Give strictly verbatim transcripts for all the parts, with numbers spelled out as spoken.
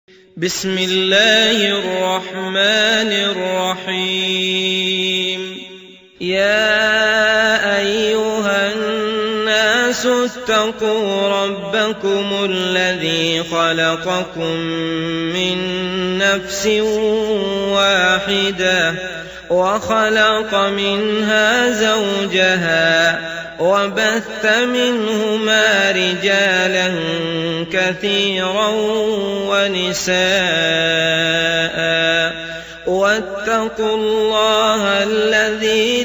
بسم الله الرحمن الرحيم يا أيها الناس اتقوا ربكم الذي خلقكم من نفس واحدة وخلق منها زوجها وبث منهما رجالا كثيرا ونساء واتقوا الله الذي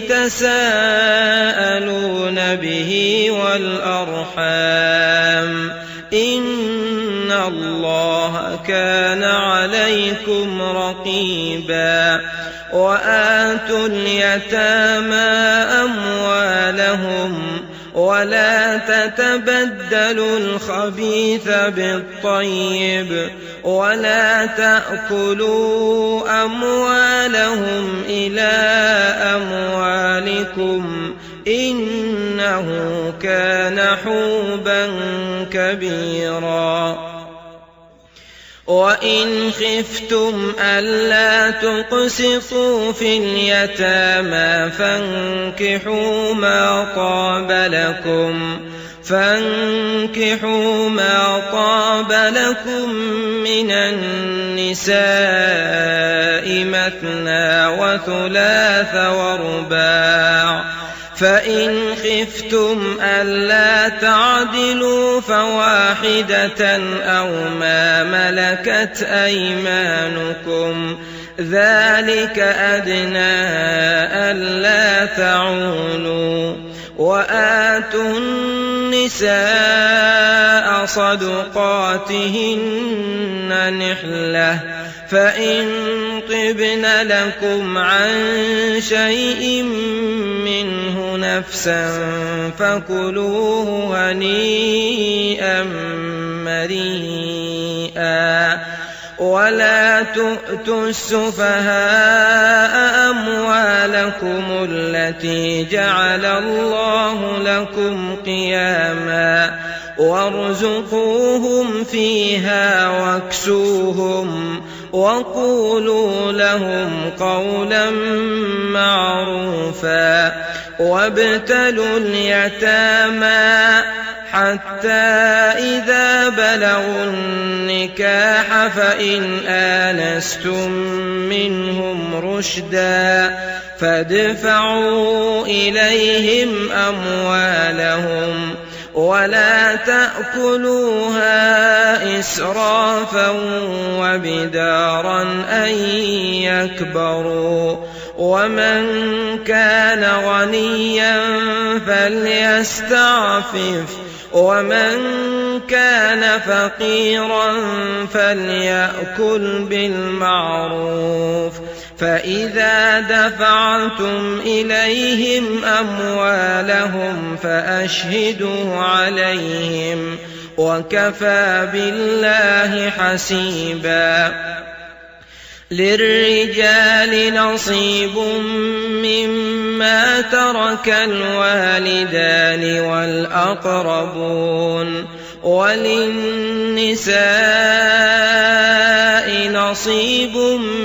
تساءلون به والأرحام إن الله كان عليكم رقيبا وآتوا اليتامى أموالهم ولا تتبدلوا الخبيث بالطيب ولا تأكلوا أموالهم إلى أموالكم إنه كان حوبا كبيرا وإن خفتم ألا تقسطوا في اليتامى فانكحوا ما طاب لكم فانكحوا ما طاب لكم من النساء مثنى وثلاث ورباع فإن خفتم ألا تعدلوا فواحدة أو ما ملكت أيمانكم ذلك أدنى ألا تعولوا وآتوا النساء صدقاتهن نحلة فإن طبن لكم عن شيء منه نفسا فكلوه هنيئا مريئا ولا تؤتوا السفهاء أموالكم التي جعل الله لكم قياما وارزقوهم فيها واكسوهم وقولوا لهم قولا معروفا وابتلوا اليتامى حتى إذا بلغوا النكاح فإن آنستم منهم رشدا فادفعوا إليهم أموالهم ولا تأكلوها إسرافا وبدارا أن يكبروا ومن كان غنيا فليستعفف ومن كان فقيرا فليأكل بالمعروف فإذا دفعتم إليهم أموالهم فأشهدوا عليهم وكفى بالله حسيبا للرجال نصيب مما ترك الوالدان والأقربون وللنساء نصيب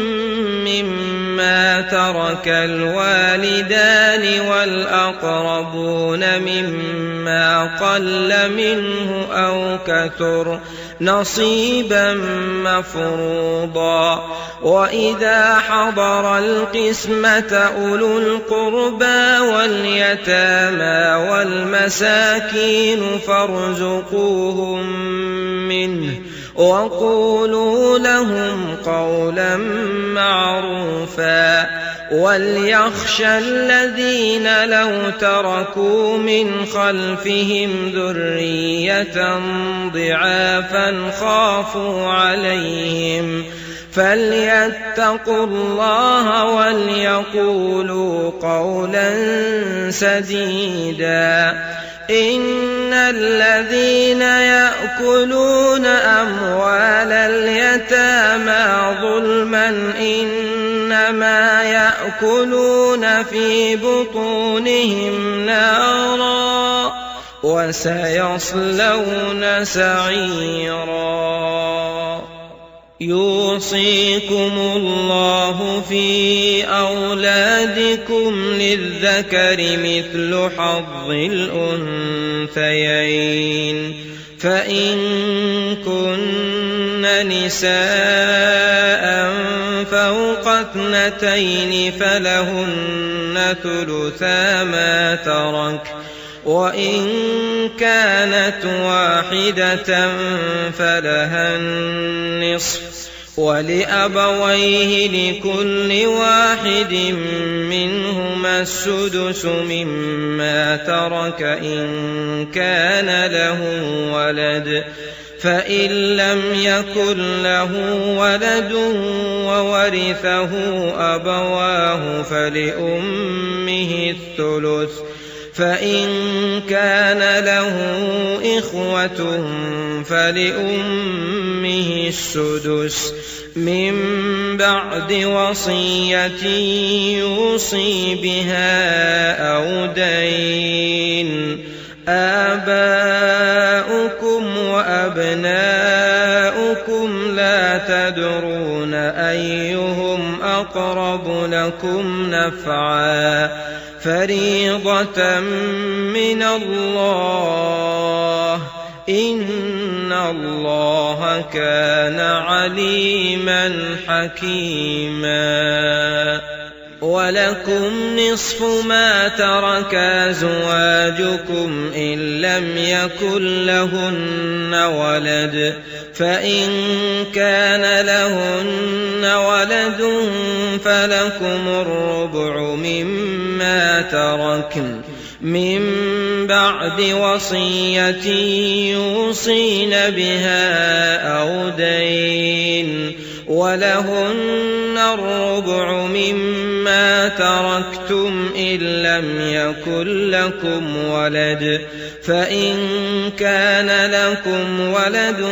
مما ترك الوالدان والأقربون مما قل منه أو كثر نصيبا مفروضا وإذا حضر القسمة أولو القربى واليتامى والمساكين فارزقوهم منه وقولوا لهم قولا معروفا وليخشى الذين لو تركوا من خلفهم ذرية ضعافا خافوا عليهم فليتقوا الله وليقولوا قولا سديدا إن الذين يأكلون أموال اليتامى ظلما إنما يأكلون في بطونهم نارا وسيصلون سعيرا. يوصيكم الله في أولادكم للذكر مثل حظ الأنثيين فإن كن نساء فوق اثنتين فلهن ثلثا ما ترك وإن كانت واحدة فلها النصف ولأبويه لكل واحد منهما السدس مما ترك إن كان له ولد فإن لم يكن له ولد وورثه أبواه فلأمه الثلث فإن كان له إخوة فلأمه السدس من بعد وصية يوصي بها أو دين آباؤكم وأبناؤكم لا تدرون أيهم أقرب لكم نفعا فريضة من الله إن الله كان عليما حكيما ولكم نصف ما ترك أزواجكم إن لم يكن لهن ولد فإن كان لهن ولد فلكم الربع مما تركن من بعد وصية يوصين بها أو دين ولهن الربع مما تركتم إن لم يكن لكم ولد فإن كان لكم ولد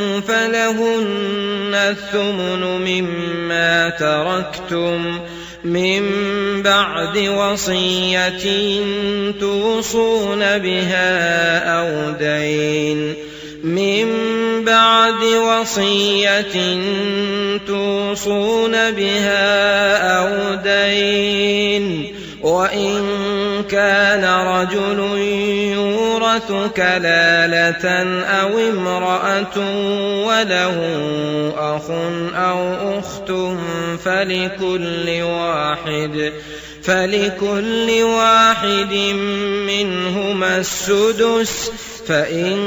فلهن الثمن مما تركتم من بعد وصية توصون بها أو دين من بعد وصية توصون بها أو دين وإن كان رجل يورث كلالة أو امرأة وله أخ أو أخت فلكل واحد فلكل واحد منهما السدس فإن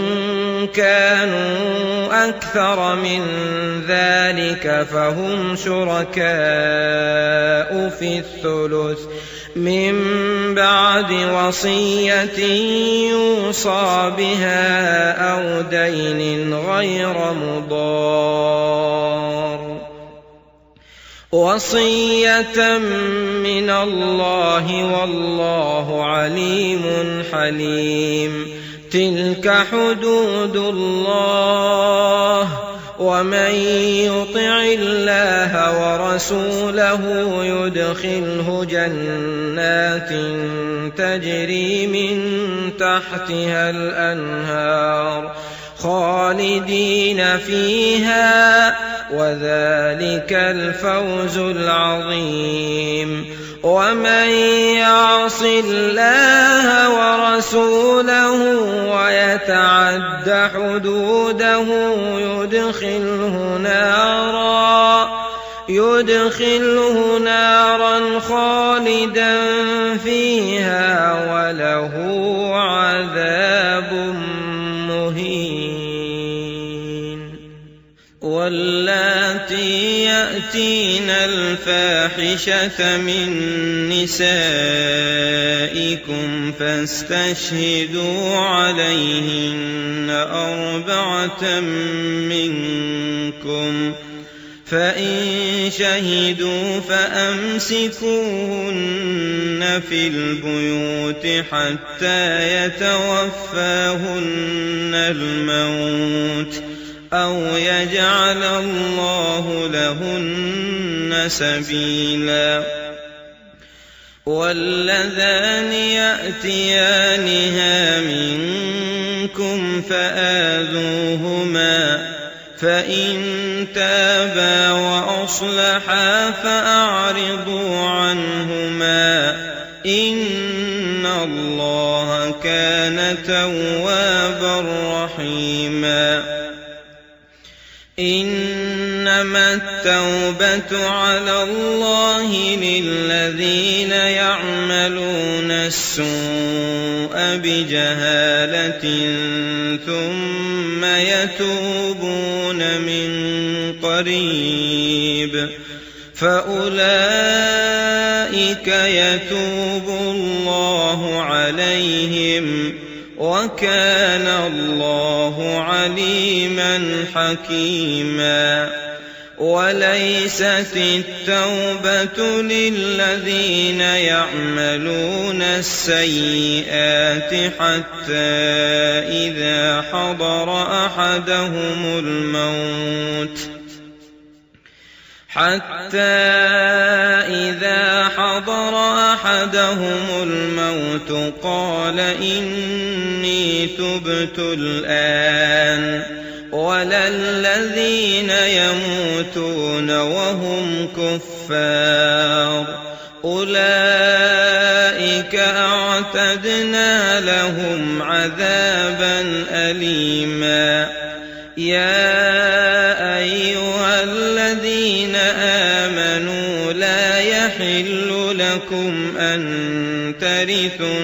كانوا أكثر من ذلك فهم شركاء في الثلث من بعد وصية يوصى بها أو دين غير مضار وصية من الله والله عليم حليم تلك حدود الله ومن يطع الله ورسوله يدخله جنات تجري من تحتها الأنهار خالدين فيها وذلك الفوز العظيم ومن يعص الله ورسوله ويتعد حدوده يدخله نارا يدخله نارا خالدا فيها وله عذاب مهين واللاتي يأتين الفاحشة من نسائكم فاستشهدوا عليهن أربعة منكم فإن شهدوا فأمسكوهن في البيوت حتى يتوفاهن الموت أو يجعل الله لهن سبيلا واللذان يأتيانها منكم فآذوهما فإن تابا وأصلحا فأعرضوا عنهما إن الله كان توابا رحيما إنما التوبة على الله للذين يعملون السوء بجهالة ثم يتوبون من قريب فأولئك يتوب الله عليهم وكان الله عليما حكيما وليست التوبة للذين يعملون السيئات حتى إذا حضر أحدهم الموت حتى إذا حضر أحدهم الموت قال إني تبت الآن ولا الذين يموتون وهم كفار أولئك أعتدنا لهم عذابا أليما يا أيها الذين آمنوا لا يحل لكم أن ترثوا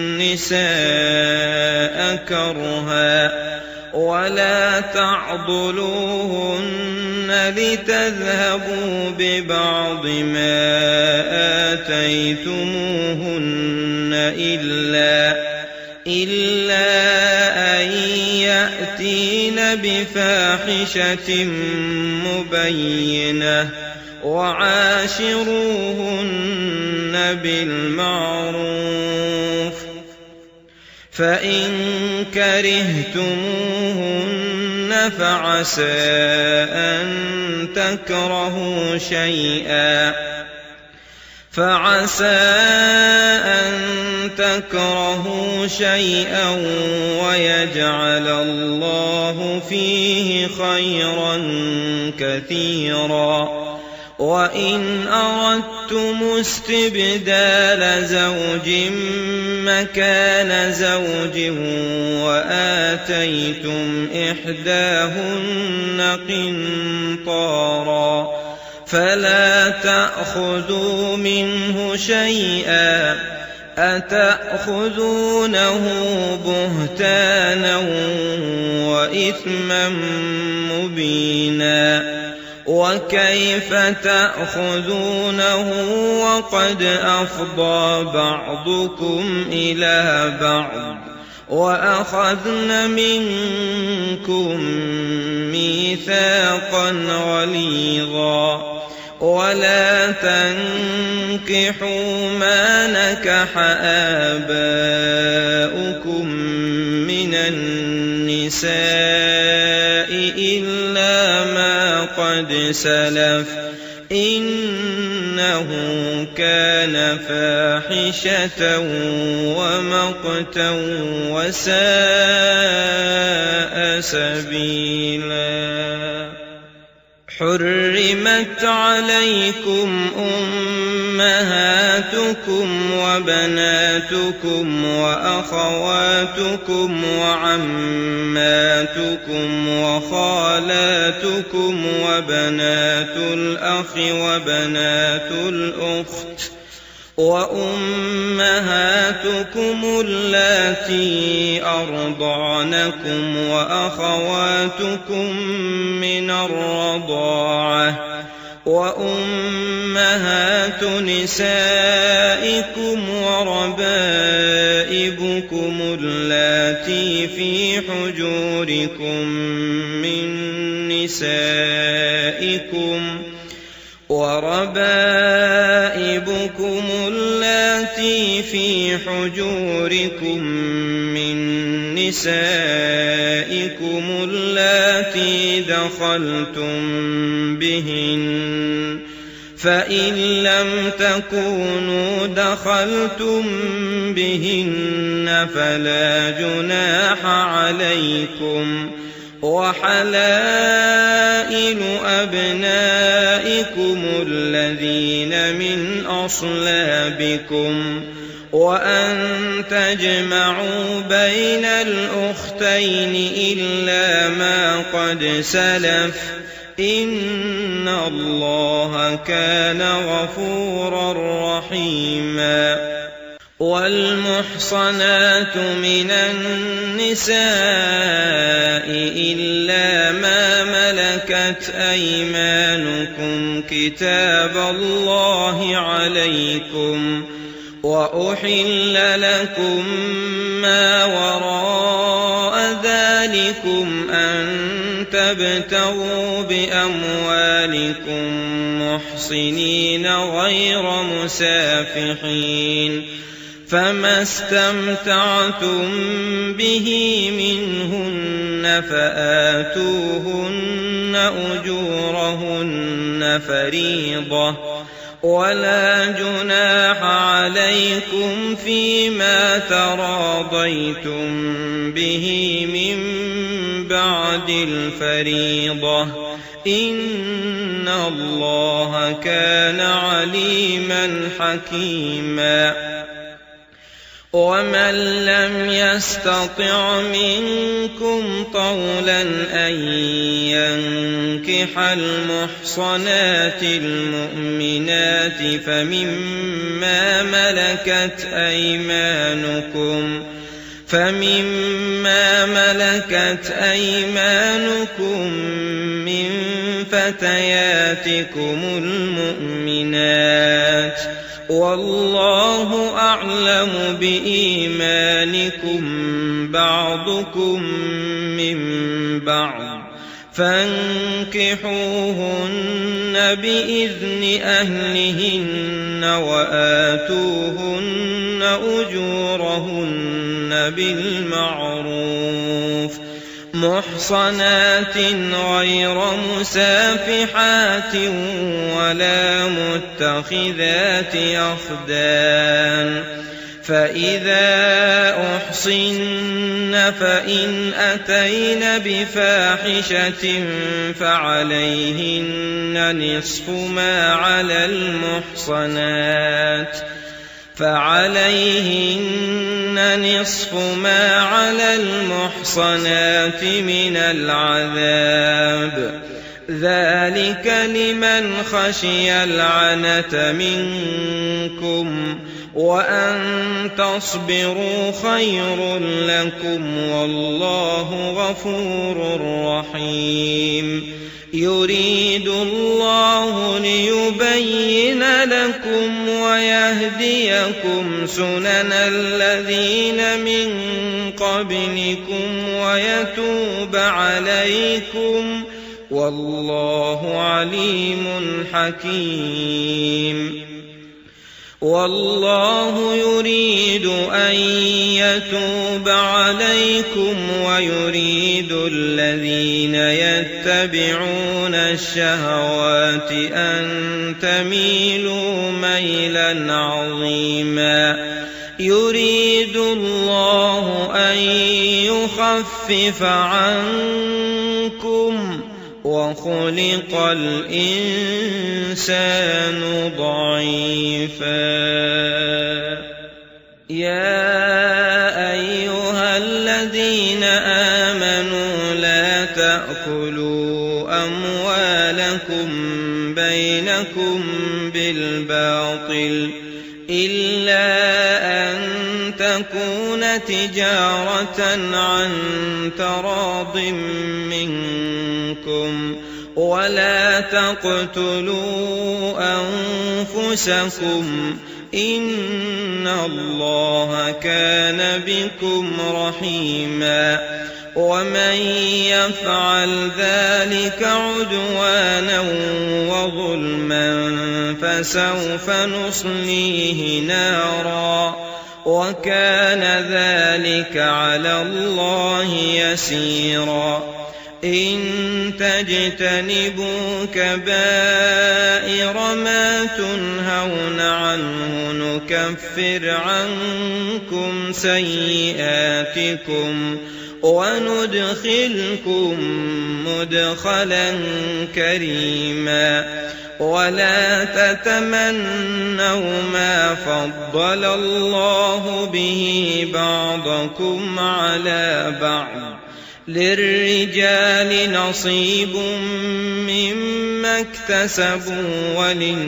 النساء كرها ولا تعضلوهن لتذهبوا ببعض ما آتيتموهن إلا إلا أن يأتين بفاحشة مبينة وعاشروهن بالمعروف فإن كرهتموهن فعسى أن تكرهوا شيئا فعسى أن تكرهوا شيئا ويجعل الله فيه خيرا كثيرا وإن أردتم استبدال زوج مكان زوج وآتيتم إحداهن قنطارا فلا تأخذوا منه شيئا أتأخذونه بهتانا وإثما مبينا وكيف تأخذونه وقد أفضى بعضكم إلى بعض وأخذن منكم ميثاقا غليظا ولا تنكحوا ما نكح آباؤكم من النساء إلا ما قد سلف إنه كان فاحشة ومقتا وساء سبيلا حرمت عليكم أمهاتكم وبناتكم وأخواتكم وعماتكم وخالاتكم وبنات الأخ وبنات الأخت وأمهاتكم اللاتي أرضعنكم وأخواتكم من الرضاعة وأمهات نسائكم وربائبكم اللاتي في حجوركم من نسائكم وربائبكم اللاتي في حجوركم من نسائكم اللاتي دخلتم بهن فإن لم تكونوا دخلتم بهن فلا جناح عليكم وحلائل أبنائكم الذين من أصلابكم وأن تجمعوا بين الأختين إلا ما قد سلف إن الله كان غفورا رحيما. والمحصنات من النساء إلا ما ملكت أيمانكم كتاب الله عليكم وأحل لكم ما وراء ذلكم أن تبتغوا بأموالكم محصنين غير مسافحين فما استمتعتم به منهن فآتوهن أجورهن فريضة ولا جناح عليكم فيما تراضيتم به من بعد الفريضة إن الله كان عليما حكيما. ومن لم يستطع منكم طولا أن ينكح المحصنات المؤمنات فمما ملكت أيمانكم فمما ملكت أيمانكم من فتياتكم المؤمنات والله أعلم بإيمانكم بعضكم من بعض فانكحوهن بإذن أهلهن وآتوهن أجورهن بالمعروف محصنات غير مسافحات ولا متخذات أخدان فإذا أحصن فإن أتين بفاحشة فعليهن نصف ما على المحصنات فعليهن نصف ما على المحصنات من العذاب ذلك لمن خشي العنة منكم وأن تصبروا خير لكم والله غفور رحيم. يريد الله ليبين لكم ويهديكم سنن الذين من قبلكم ويتوب عليكم والله عليم حكيم. والله يريد أن يتوب عليكم ويريد الذين يتبعون الشهوات أن تميلوا ميلا عظيما. يريد الله أن يخفف عنكم وخلق الإنسان ضعيفا. يا أيها الذين آمنوا لا تأكلوا أموالكم بينكم بالباطل إلا أن تكون تجارة عن تراض منكم ولا تقتلوا أنفسكم إن الله كان بكم رحيما. ومن يفعل ذلك عدوانا وظلما فسوف نصليه نارا وكان ذلك على الله يسيرا. إن تجتنبوا كبائر ما تنهون عنه نكفر عنكم سيئاتكم وندخلكم مدخلا كريما ولا تتمنوا ما فضل الله به بعضكم على بعض للرجال نصيب مما اكتسبوا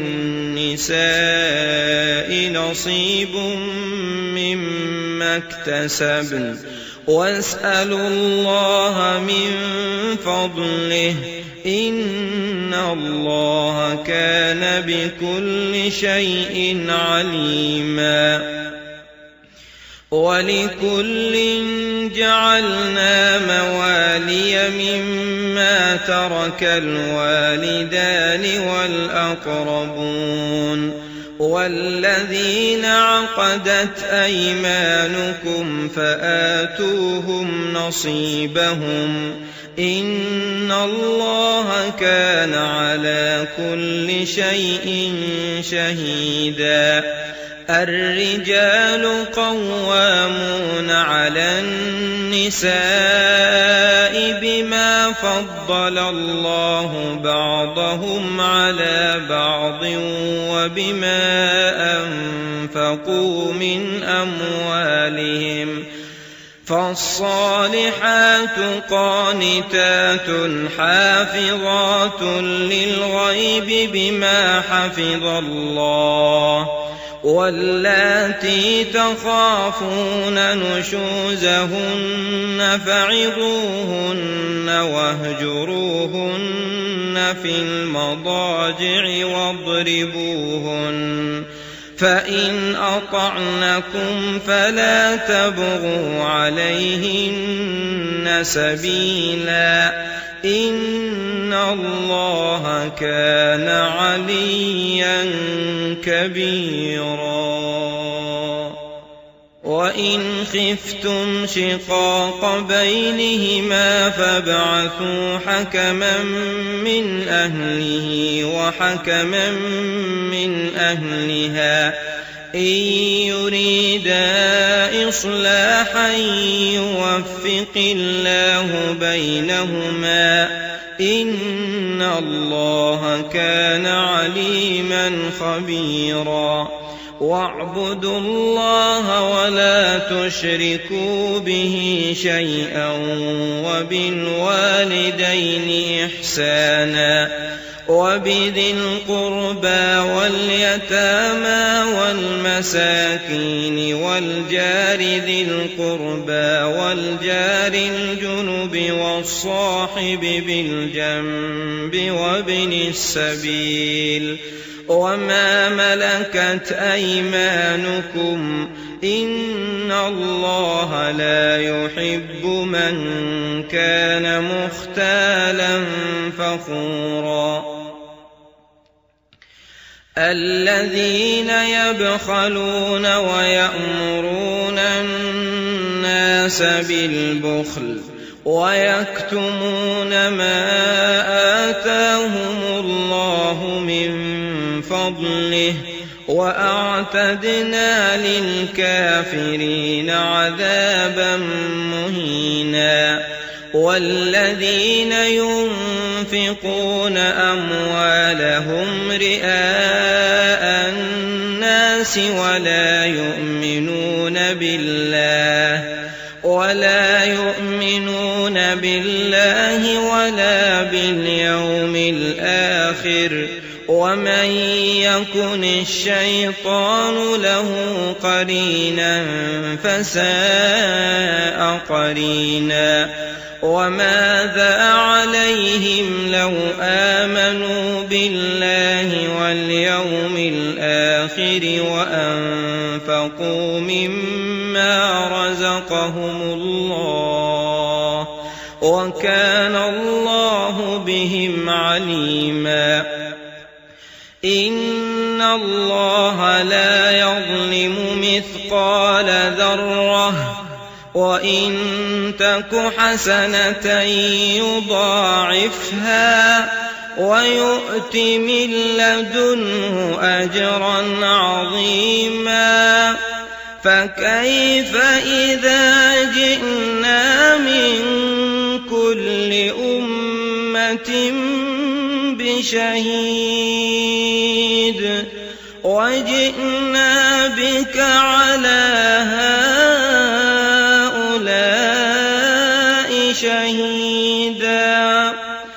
وللنساء نصيب مما اكتسبن واسألوا الله من فضله إن الله كان بكل شيء عليما ولكل جعلنا موالي مما ترك الوالدان والأقربون والذين عقدت أيمانكم فآتوهم نصيبهم إن الله كان على كل شيء شهيدا الرجال قوامون على النساء بما فضل الله بعضهم على بعض وبما أنفقوا من أموالهم فالصالحات قانتات حافظات للغيب بما حفظ الله واللاتي تخافون نشوزهن فعظوهن واهجروهن في المضاجع واضربوهن فإن أطعنكم فلا تبغوا عليهن سبيلا إن الله كان عليا كبيرا وإن خفتم شقاق بينهما فابعثوا حكما من أهله وحكما من أهلها إن يريدا إصلاحا يوفق الله بينهما إن الله كان عليما خبيرا واعبدوا الله ولا تشركوا به شيئا وبالوالدين إحسانا وبذي القربى واليتامى والمساكين والجار ذي القربى والجار الجنب والصاحب بالجنب وابن السبيل وما ملكت أيمانكم إن الله لا يحب من كان مختالا فخورا الذين يبخلون ويأمرون الناس بالبخل ويكتمون ما آتاهم الله من فضله وأعتدنا للكافرين عذابا مهينا والذين ينفقون أموالهم رئاء الناس ولا يؤمنون بالله ولا يؤمنون بالله ولا باليوم الآخر ومن يكن الشيطان له قرينا فساء قرينا وماذا عليهم لو آمنوا بالله واليوم الآخر وأنفقوا مما رزقهم الله وكان الله بهم عليما إن الله لا يظلم مثقال ذرة وإن تك حسنة يضاعفها ويؤت من لدنه أجرا عظيما فكيف إذا جئنا من أمة بشهيد وجئنا بك على هؤلاء شهيدا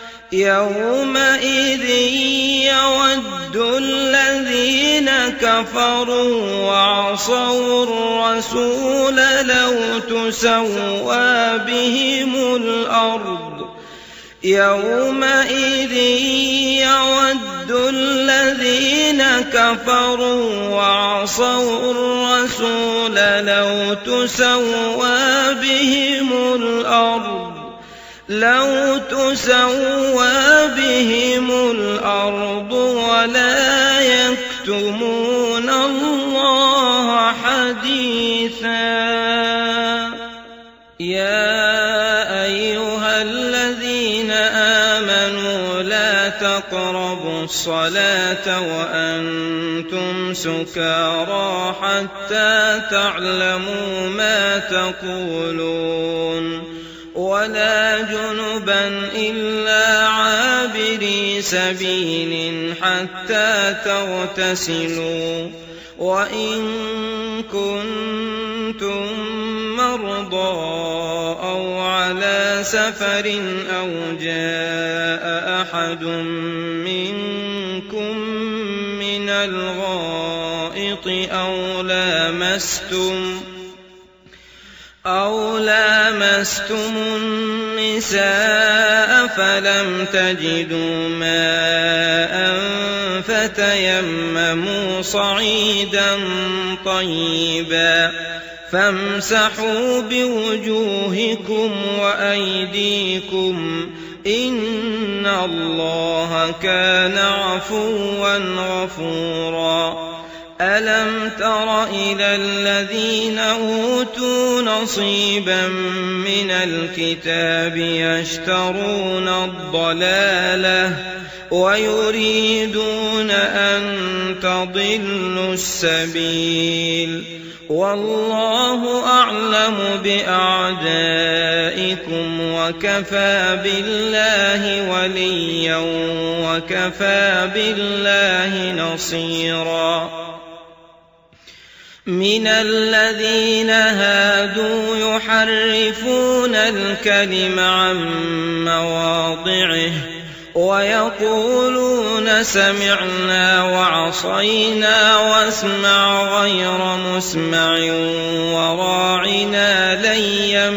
يومئذ يود الذين كفروا وعصوا الرسول لو تسوى بهم الأرض يومئذ يود الذين كفروا وعصوا الرسول لو تسوى بهم الأرض لو تسوى بهم الأرض ولا يكتمون الله حديثا يا أيها الذين آمنوا لا تقربوا الصلاة وأنتم سكارى حتى تعلموا ما تقولون ولا جنبا إلا عابري سبيل حتى تغتسلوا وإن كنتم مرضى أو على سفر أو جاء أحد منكم من الغائط أو لامستم أو لامستم النساء فلم تجدوا ماء فتيمموا صعيدا طيبا فامسحوا بوجوهكم وأيديكم إن الله كان عفوا غفورا ألم تر إلى الذين أوتوا نصيبا من الكتاب يشترون الضلالة ويريدون أن تضلوا السبيل والله أعلم بأعدائكم وكفى بالله وليا وكفى بالله نصيرا من الذين هادوا يحرفون الكلم عن مواضعه ويقولون سمعنا وعصينا واسمع غير مسمع وراعنا ليا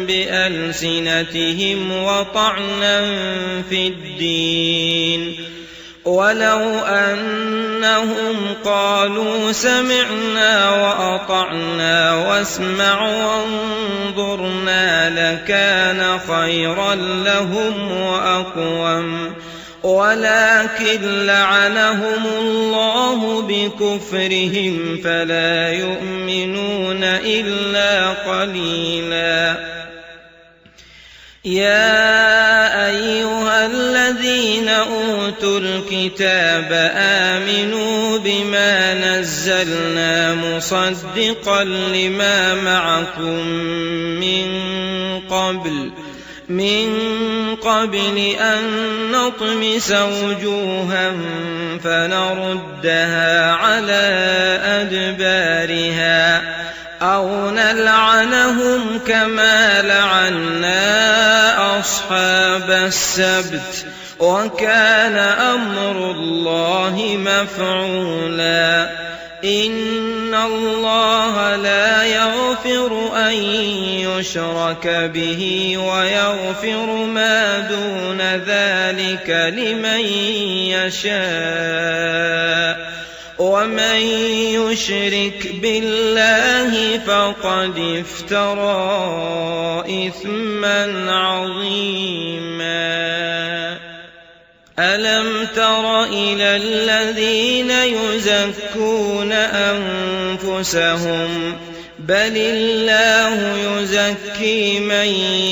بألسنتهم وطعنا في الدين ولو أنهم قالوا سمعنا وأطعنا واسمع وانظرنا لكان خيرا لهم وأقوم ولكن لعنهم الله بكفرهم فلا يؤمنون إلا قليلا يا أيها الذين أوتوا الكتاب آمنوا بما نزلنا مصدقا لما معكم من قبل من قبل أن نطمس وجوها فنردها على أدبارها أو نلعنهم كما لعنا أصحاب السبت وكان أمر الله مفعولا إن الله لا يغفر أن يشرك به ويغفر ما دون ذلك لمن يشاء ومن يشرك بالله فقد افترى إثما عظيما ألم تر إلى الذين يزكون أنفسهم بل الله يزكي من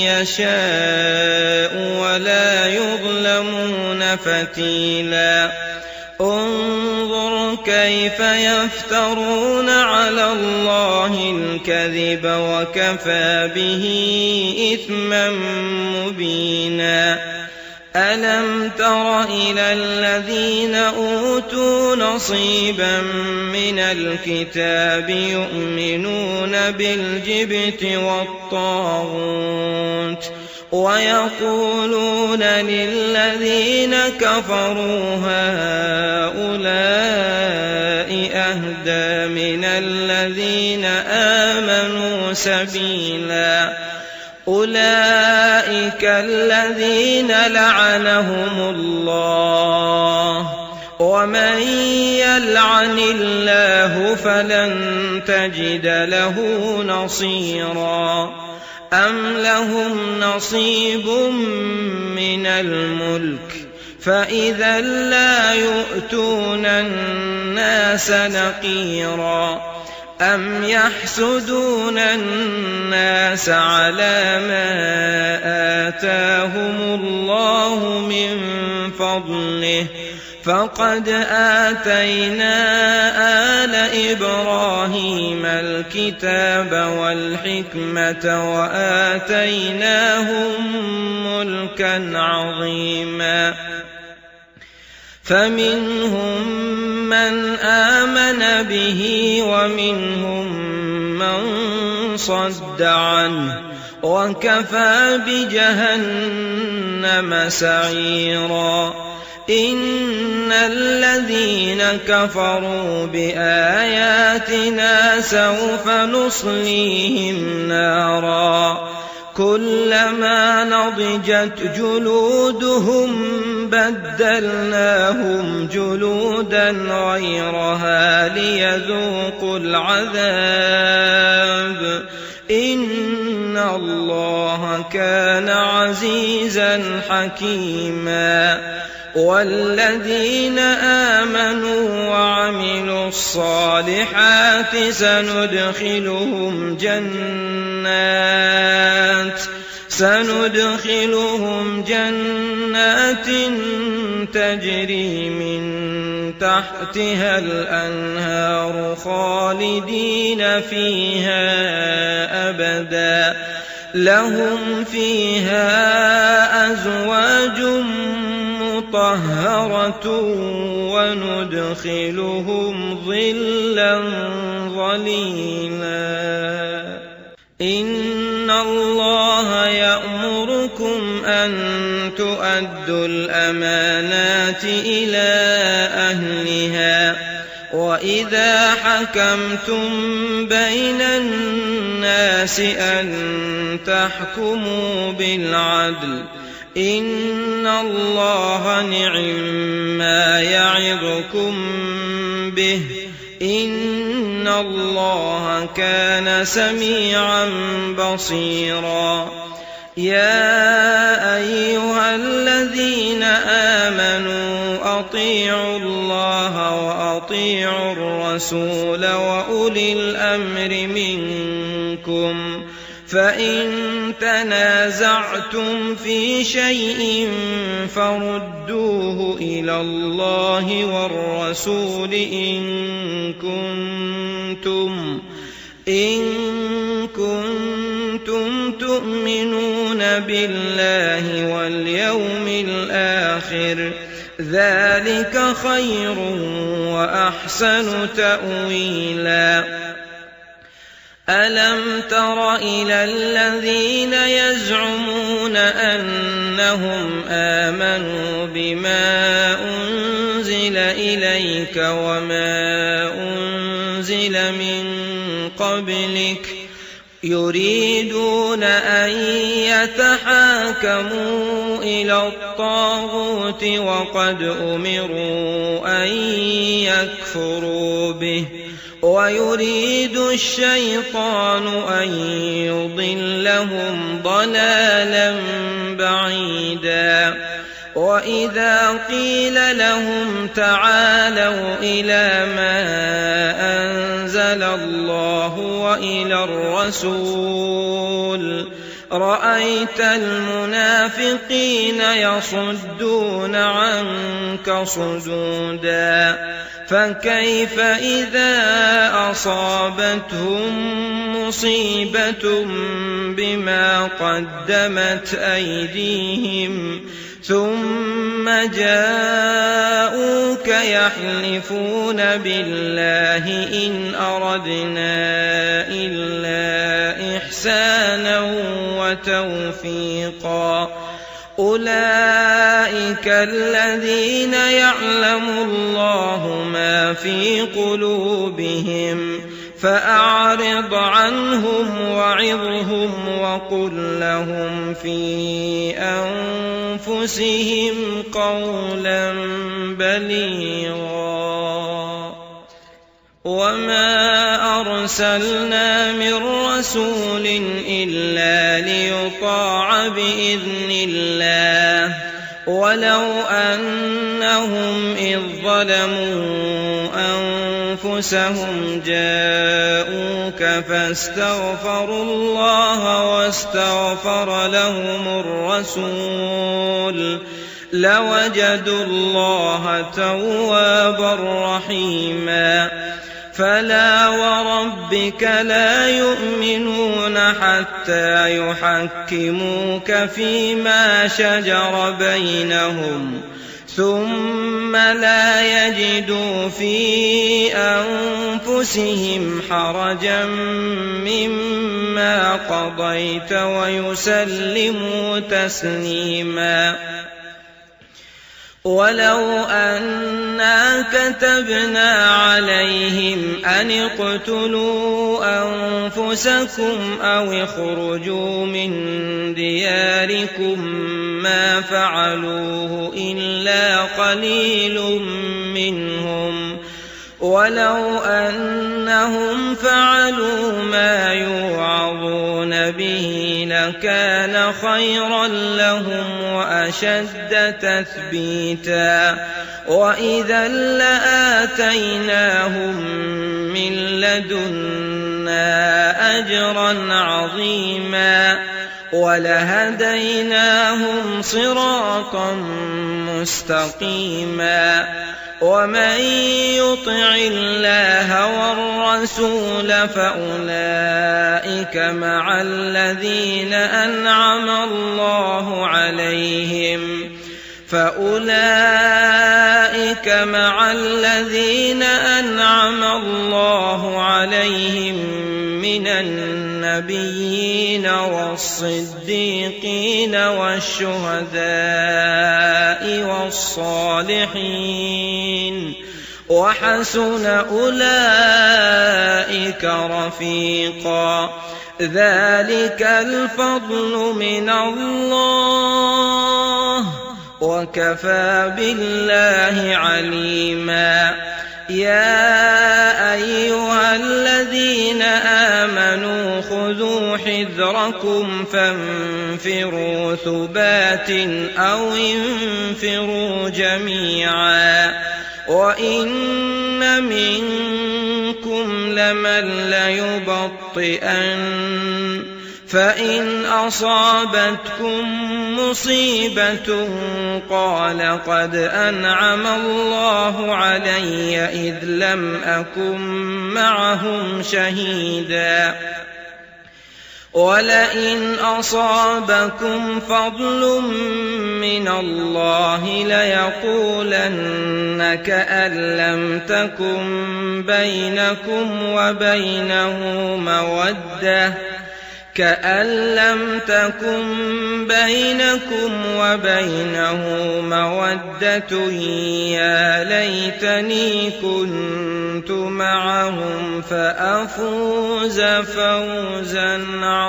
يشاء ولا يظلمون فتيلا انظر كيف يفترون على الله الكذب وكفى به إثما مبينا ألم تر إلى الذين أوتوا نصيبا من الكتاب يؤمنون بالجبت والطاغوت ويقولون للذين كفروا هؤلاء أهدى من الذين آمنوا سبيلا أولئك الذين لعنهم الله ومن يلعن الله فلن تجد له نصيرا أم لهم نصيب من الملك فإذا لا يؤتون الناس نقيرا أم يحسدون الناس على ما آتاهم الله من فضله فقد آتينا آل إبراهيم الكتاب والحكمة وآتيناهم ملكا عظيما فمنهم من آمن به ومنهم من صد عنه وكفى بجهنم سعيرا إن الذين كفروا بآياتنا سوف نصليهم نارا كلما نضجت جلودهم بدلناهم جلودا غيرها ليذوقوا العذاب إن الله كان عزيزا حكيما والذين آمنوا وعملوا الصالحات سندخلهم جنات سندخلهم جنات تجري من تحتها الأنهار خالدين فيها أبدا لهم فيها أزواج مطهرة وندخلهم ظلا ظليلا إن الله يأمركم أن تؤدوا الأمانات إلى أهلها وإذا حكمتم بين الناس أن تحكموا بالعدل إن الله نعما يعظكم به إن الله كان سميعا بصيرا يا أيها الذين آمنوا أطيعوا الله وأطيعوا الرسول وأولي الأمر منكم فإن تنازعتم في شيء فردوه إلى الله والرسول إن كنتم إن كنتم تؤمنون بالله واليوم الآخر ذلك خير وأحسن تأويلا ألم تر إلى الذين يزعمون أنهم آمنوا بما أنزل إليك وما أنزل من قبلك يريدون أن يتحاكموا إلى الطاغوت وقد أمروا أن يكفروا به ويريد الشيطان أن يضلهم ضلالا بعيدا وإذا قيل لهم تعالوا إلى ما أنزل الله وإلى الرسول رأيت المنافقين يصدون عنك صدودا فكيف إذا أصابتهم مصيبة بما قدمت أيديهم ثم جاءوك يحلفون بالله إن أردنا إلا إحسانا وتوفيقا أولئك الذين يعلم الله ما في قلوبهم فأعرض عنهم وعظهم وقل لهم في أنفسهم قولا بليغا وما أرسلنا من رسول إلا ليطاع بإذن الله ولو أنهم إذ ظلموا أنفسهم جاءوك فاستغفروا الله واستغفر لهم الرسول لوجدوا الله توابا رحيما فلا وربك لا يؤمنون حتى يحكموك فيما شجر بينهم ثم لا يجدوا في أنفسهم حرجا مما قضيت ويسلموا تسليما ولو أنا كتبنا عليهم أن اقتلوا أنفسكم أو اخرجوا من دياركم ما فعلوه إلا قليل منهم ولو أنهم فعلوا ما يوعظون به لكان خيرا لهم وأشد تثبيتا وإذا لآتيناهم من لدنا أجرا عظيما ولهديناهم صراطا مستقيما ومن يطع الله والرسول فأولئك مع الذين أنعم الله عليهم فأولئك مع الذين أنعم الله عليهم من النبيين والصديقين والشهداء والصالحين وحسن أولئك رفيقا ذلك الفضل من الله وكفى بالله عليما يا أيها الذين آمنوا خذوا حذركم فانفروا ثبات أو انفروا جميعا وإن منكم لمن ليبطئن فإن أصابتكم مصيبة قال قد أنعم الله علي إذ لم أكن معهم شهيدا ولئن أصابكم فضل من الله ليقولن كأن لم تكن بينكم وبينه مودة كأن لم تكن بينكم وبينه مودة يا ليتني كنت معهم فأفوز فوزا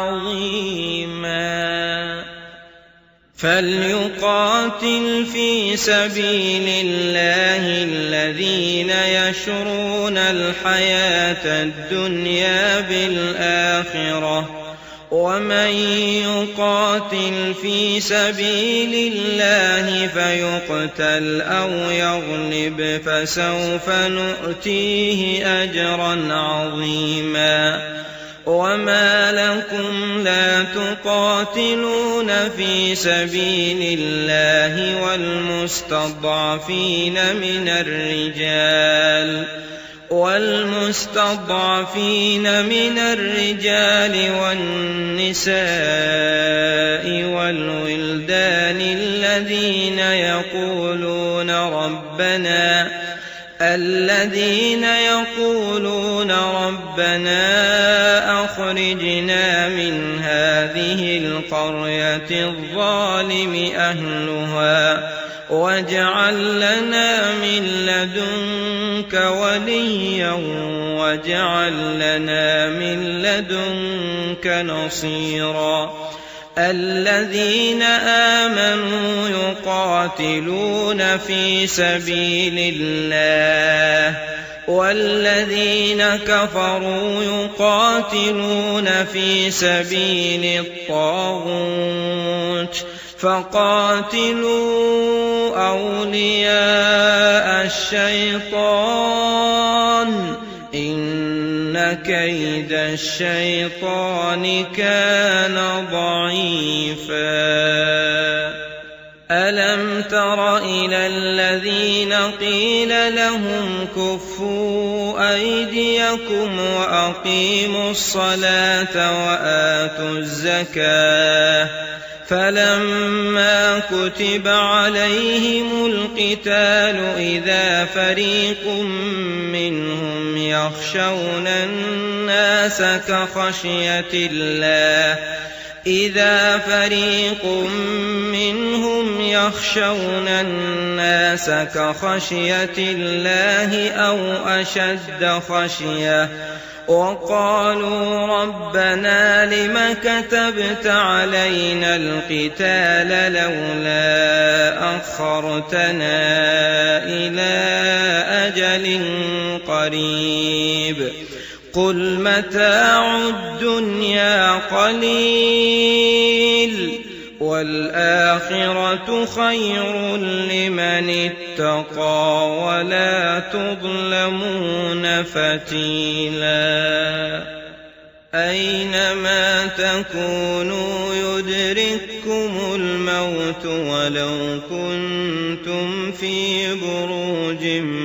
عظيما فليقاتل في سبيل الله الذين يشرون الحياة الدنيا بالآخرة ومن يقاتل في سبيل الله فيقتل أو يغلب فسوف نؤتيه أجرا عظيما وما لكم لا تقاتلون في سبيل الله والمستضعفين من الرجال والمستضعفين من الرجال والنساء والولدان الذين يقولون ربنا الذين يقولون ربنا أخرجنا من هذه القرية الظالم أهلها واجعل لنا من لدنك وليا واجعل لنا من لدنك نصيرا الذين آمنوا يقاتلون في سبيل الله والذين كفروا يقاتلون في سبيل الطاغوت فقاتلوا أولياء الشيطان إن كيد الشيطان كان ضعيفا ألم تر إلى الذين قيل لهم كفوا أيديكم وأقيموا الصلاة وآتوا الزكاة فلما كتب عليهم القتال إذا فريق منهم يخشون الناس كخشية الله إذا فريق منهم يخشون الناس كخشية الله أو أشد خشية وقالوا ربنا لم كتبت علينا القتال لولا أخرتنا إلى أجل قريب قل متاع الدنيا قليل والآخرة خير لمن اتقى ولا تظلمون فتيلا أينما تكونوا يدرككم الموت ولو كنتم في بروج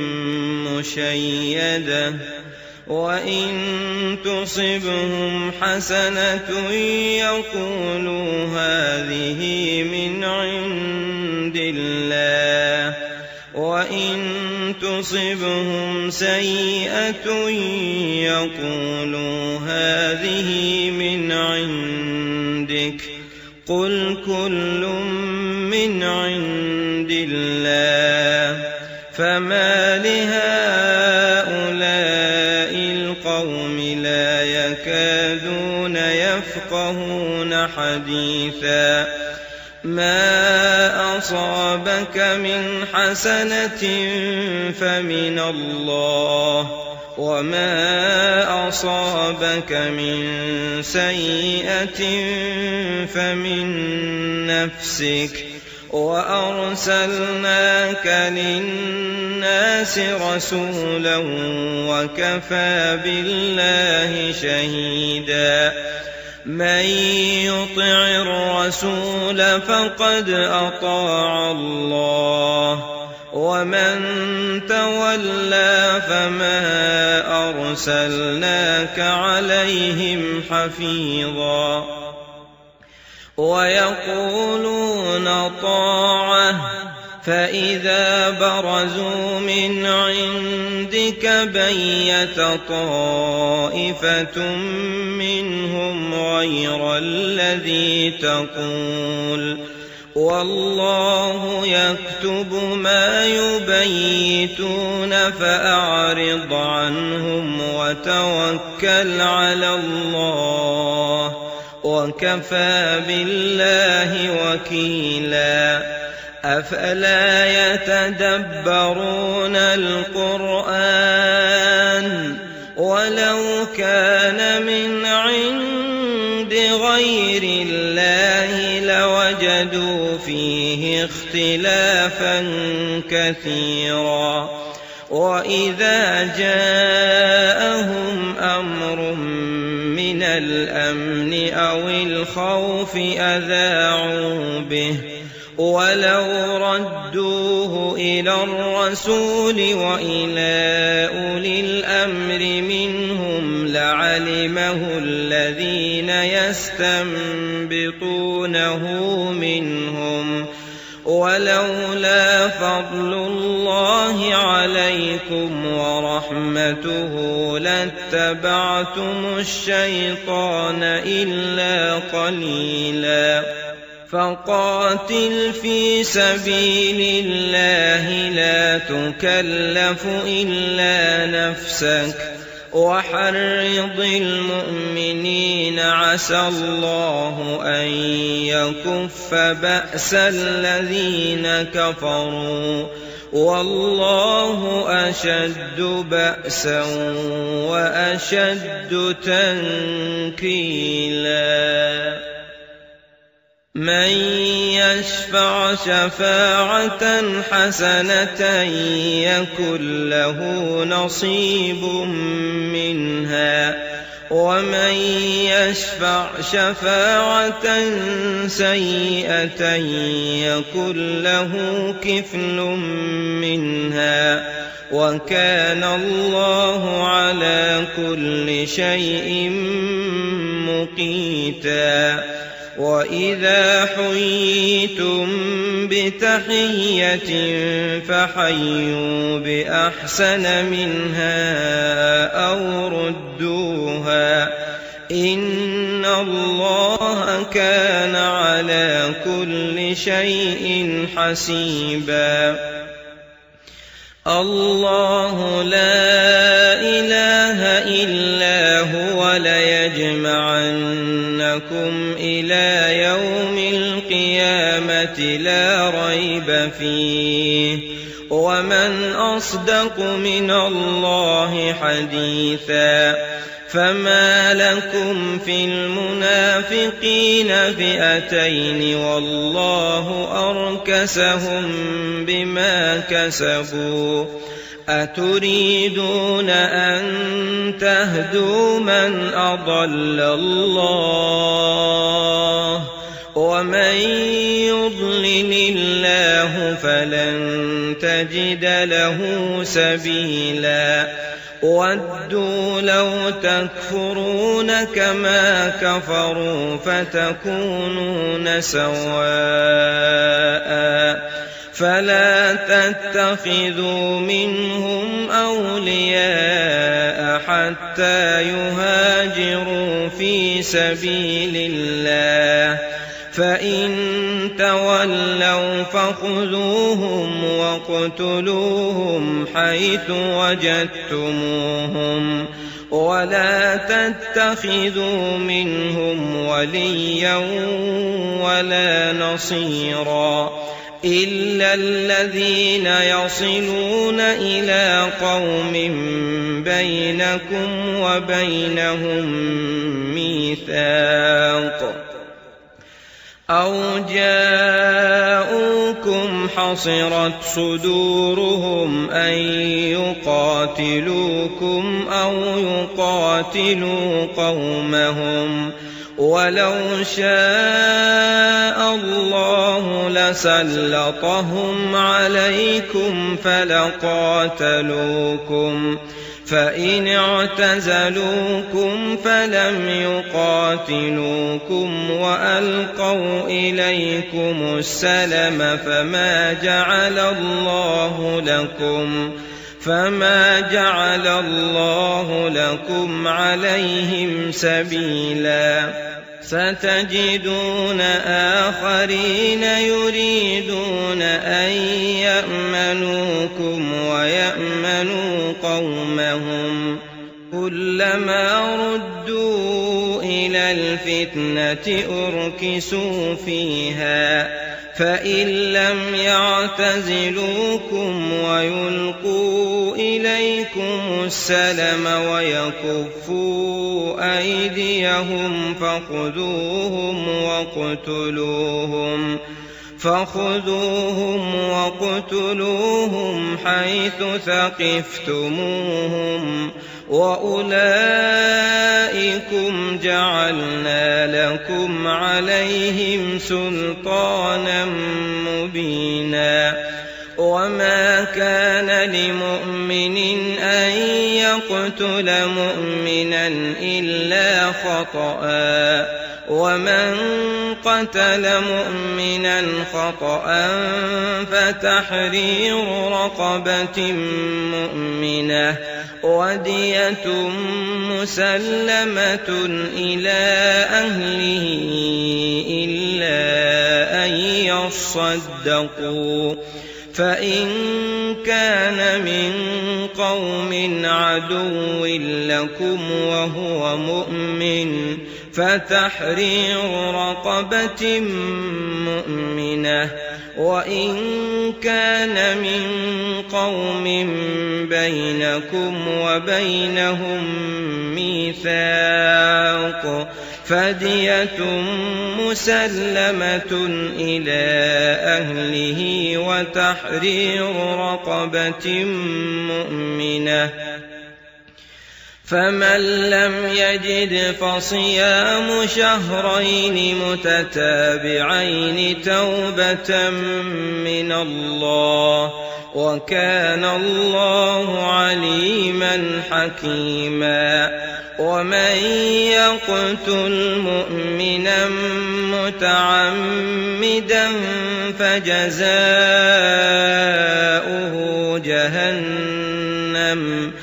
مشيدة وإن تصبهم حسنة يقولوا هذه من عند الله وإن تصبهم سيئة يقولوا هذه من عندك قل كل من عند الله فما لهؤلاء القوم لا يكادون يفقهون حديثا ما أصابك من حسنة فمن الله وما أصابك من سيئة فمن نفسك وأرسلناك للناس رسولا وكفى بالله شهيدا من يطع الرسول فقد أطاع الله ومن تولى فما أرسلناك عليهم حفيظا ويقولون طاعة فإذا برزوا من عندك بيت طائفة منهم غير الذي تقول والله يكتب ما يبيتون فأعرض عنهم وتوكل على الله وكفى بالله وكيلا أفلا يتدبرون القرآن ولو كان من عند غير الله لوجدوا فيه اختلافا كثيرا وإذا جاءهم أمر من الأمن أو الخوف أذاعوا به ولو ردوه إلى الرسول وإلى أولي الأمر منهم لعلمه الذين يستنبطونه منهم ولولا فضل الله عليكم ورحمته لاتبعتم الشيطان إلا قليلا فقاتل في سبيل الله لا تكلف إلا نفسك وحرض المؤمنين عسى الله أن يكف بأس الذين كفروا والله أشد بأسا وأشد تنكيلا من يشفع شفاعة حسنة يكن له نصيب منها ومن يشفع شفاعة سيئة يكن له كفل منها وكان الله على كل شيء مقيتا وإذا حييتم بتحية فحيوا بأحسن منها أو ردوها إن الله كان على كل شيء حسيبا الله لا إله إلا هو ليجمعنكم إلى يوم القيامة لا ريب فيه ومن أصدق من الله حديثا فما لكم في المنافقين فئتين والله أركسهم بما كسبوا أتريدون أن تهدوا من أضل الله ومن يضلل الله فلن تجد له سبيلا ودوا لو تكفرون كما كفروا فتكونون سواء فلا تتخذوا منهم أولياء حتى يهاجروا في سبيل الله فإن تولوا فخذوهم واقتلوهم حيث وجدتموهم ولا تتخذوا منهم وليا ولا نصيرا إلا الذين يصلون إلى قوم بينكم وبينهم ميثاق أو جاءوكم حصرت صدورهم أن يقاتلوكم أو يقاتلوا قومهم ولو شاء الله لسلطهم عليكم فلقاتلوكم فإن اعتزلوكم فلم يقاتلوكم وألقوا إليكم السلم فما جعل الله لكم فما جعل الله لكم عليهم سبيلا ستجدون آخرين يريدون أن يأمنوكم ويأمنوا قومهم كلما ردوا إلى الفتنة أركسوا فيها فإن لم يعتزلوكم ويلقوا إليكم السلم ويكفوا أيديهم فخذوهم واقتلوهم فخذوهم وَاقْتُلُوهُمْ حيث ثقفتموهم وأولئكم جعلنا لكم عليهم سلطانا مبينا وما كان لمؤمن أن يقتل مؤمنا إلا خطأ ومن قتل مؤمنا خطأ فتحرير رقبة مؤمنة ودية مسلمة إلى أهله إلا أن يصدقوا فإن كان من قوم عدو لكم وهو مؤمن فتحرير رقبة مؤمنة وإن كان من قوم بينكم وبينهم ميثاق فدية مسلمة إلى أهله وتحرير رقبة مؤمنة فمن لم يجد فصيام شهرين متتابعين توبة من الله وكان الله عليما حكيما ومن يقتل مؤمنا متعمدا فجزاؤه جهنم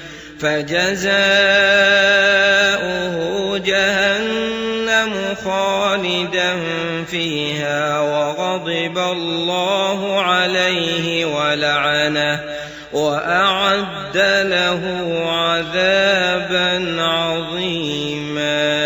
فجزاؤه جهنم خالدا فيها وغضب الله عليه ولعنه وأعد له عذابا عظيما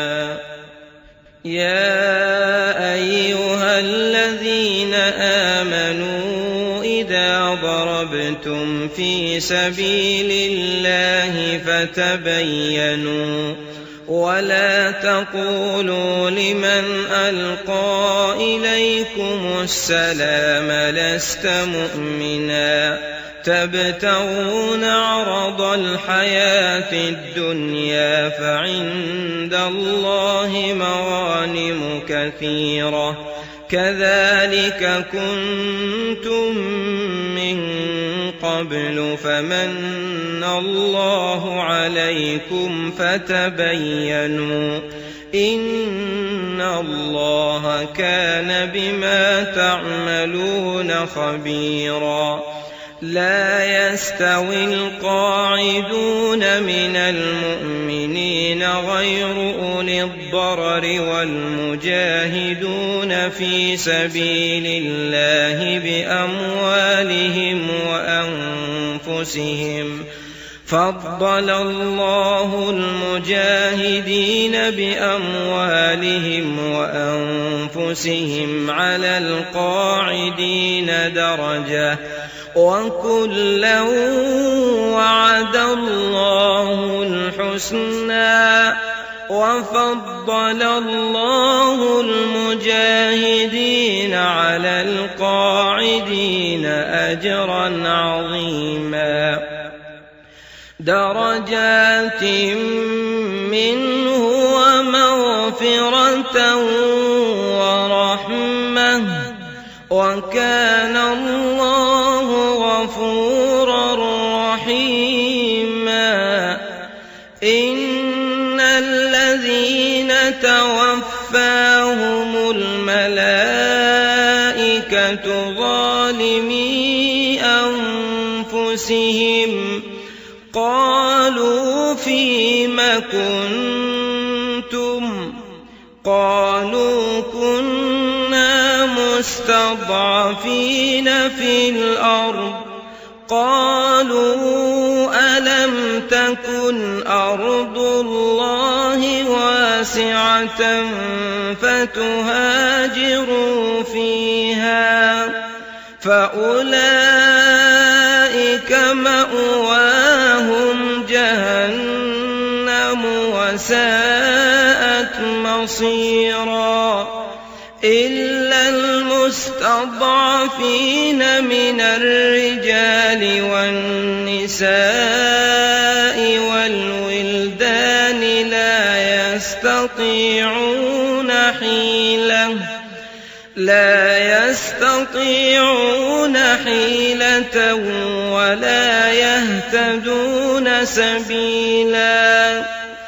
يا أيها الذين آمنوا إذا ضربتم في سبيل الله فتبينوا ولا تقولوا لمن ألقى إليكم السلام لست مؤمنا تبتغون عرض الحياة الدنيا فعند الله مغانم كثيرة كذلك كنتم من قبل فمن الله عليكم فتبينوا إن الله كان بما تعملون خبيرا لا يستوي القاعدون من المؤمنين غير أولي الضرر والمجاهدون في سبيل الله بأموالهم وأنفسهم فضل الله المجاهدين بأموالهم وأنفسهم على القاعدين درجة وكلا وعد الله الحسنى وفضل الله المجاهدين على القاعدين أجرا عظيما درجات منه ومغفرة ورحمة وكان الله غفورا رحيما إن الذين توفاهم الملائكة ظالمي أنفسهم قالوا فيم كنتم قالوا كنا مستضعفين في الأرض قالوا ألم تكن أرض الله واسعة فتهاجروا فيها فأولئك مأواهم جهنم وساءت مصيرا إلا المستضعفين المستضعفين من الرجال والنساء والولدان لا يستطيعون حيلة لا يستطيعون حيلة ولا يهتدون سبيلا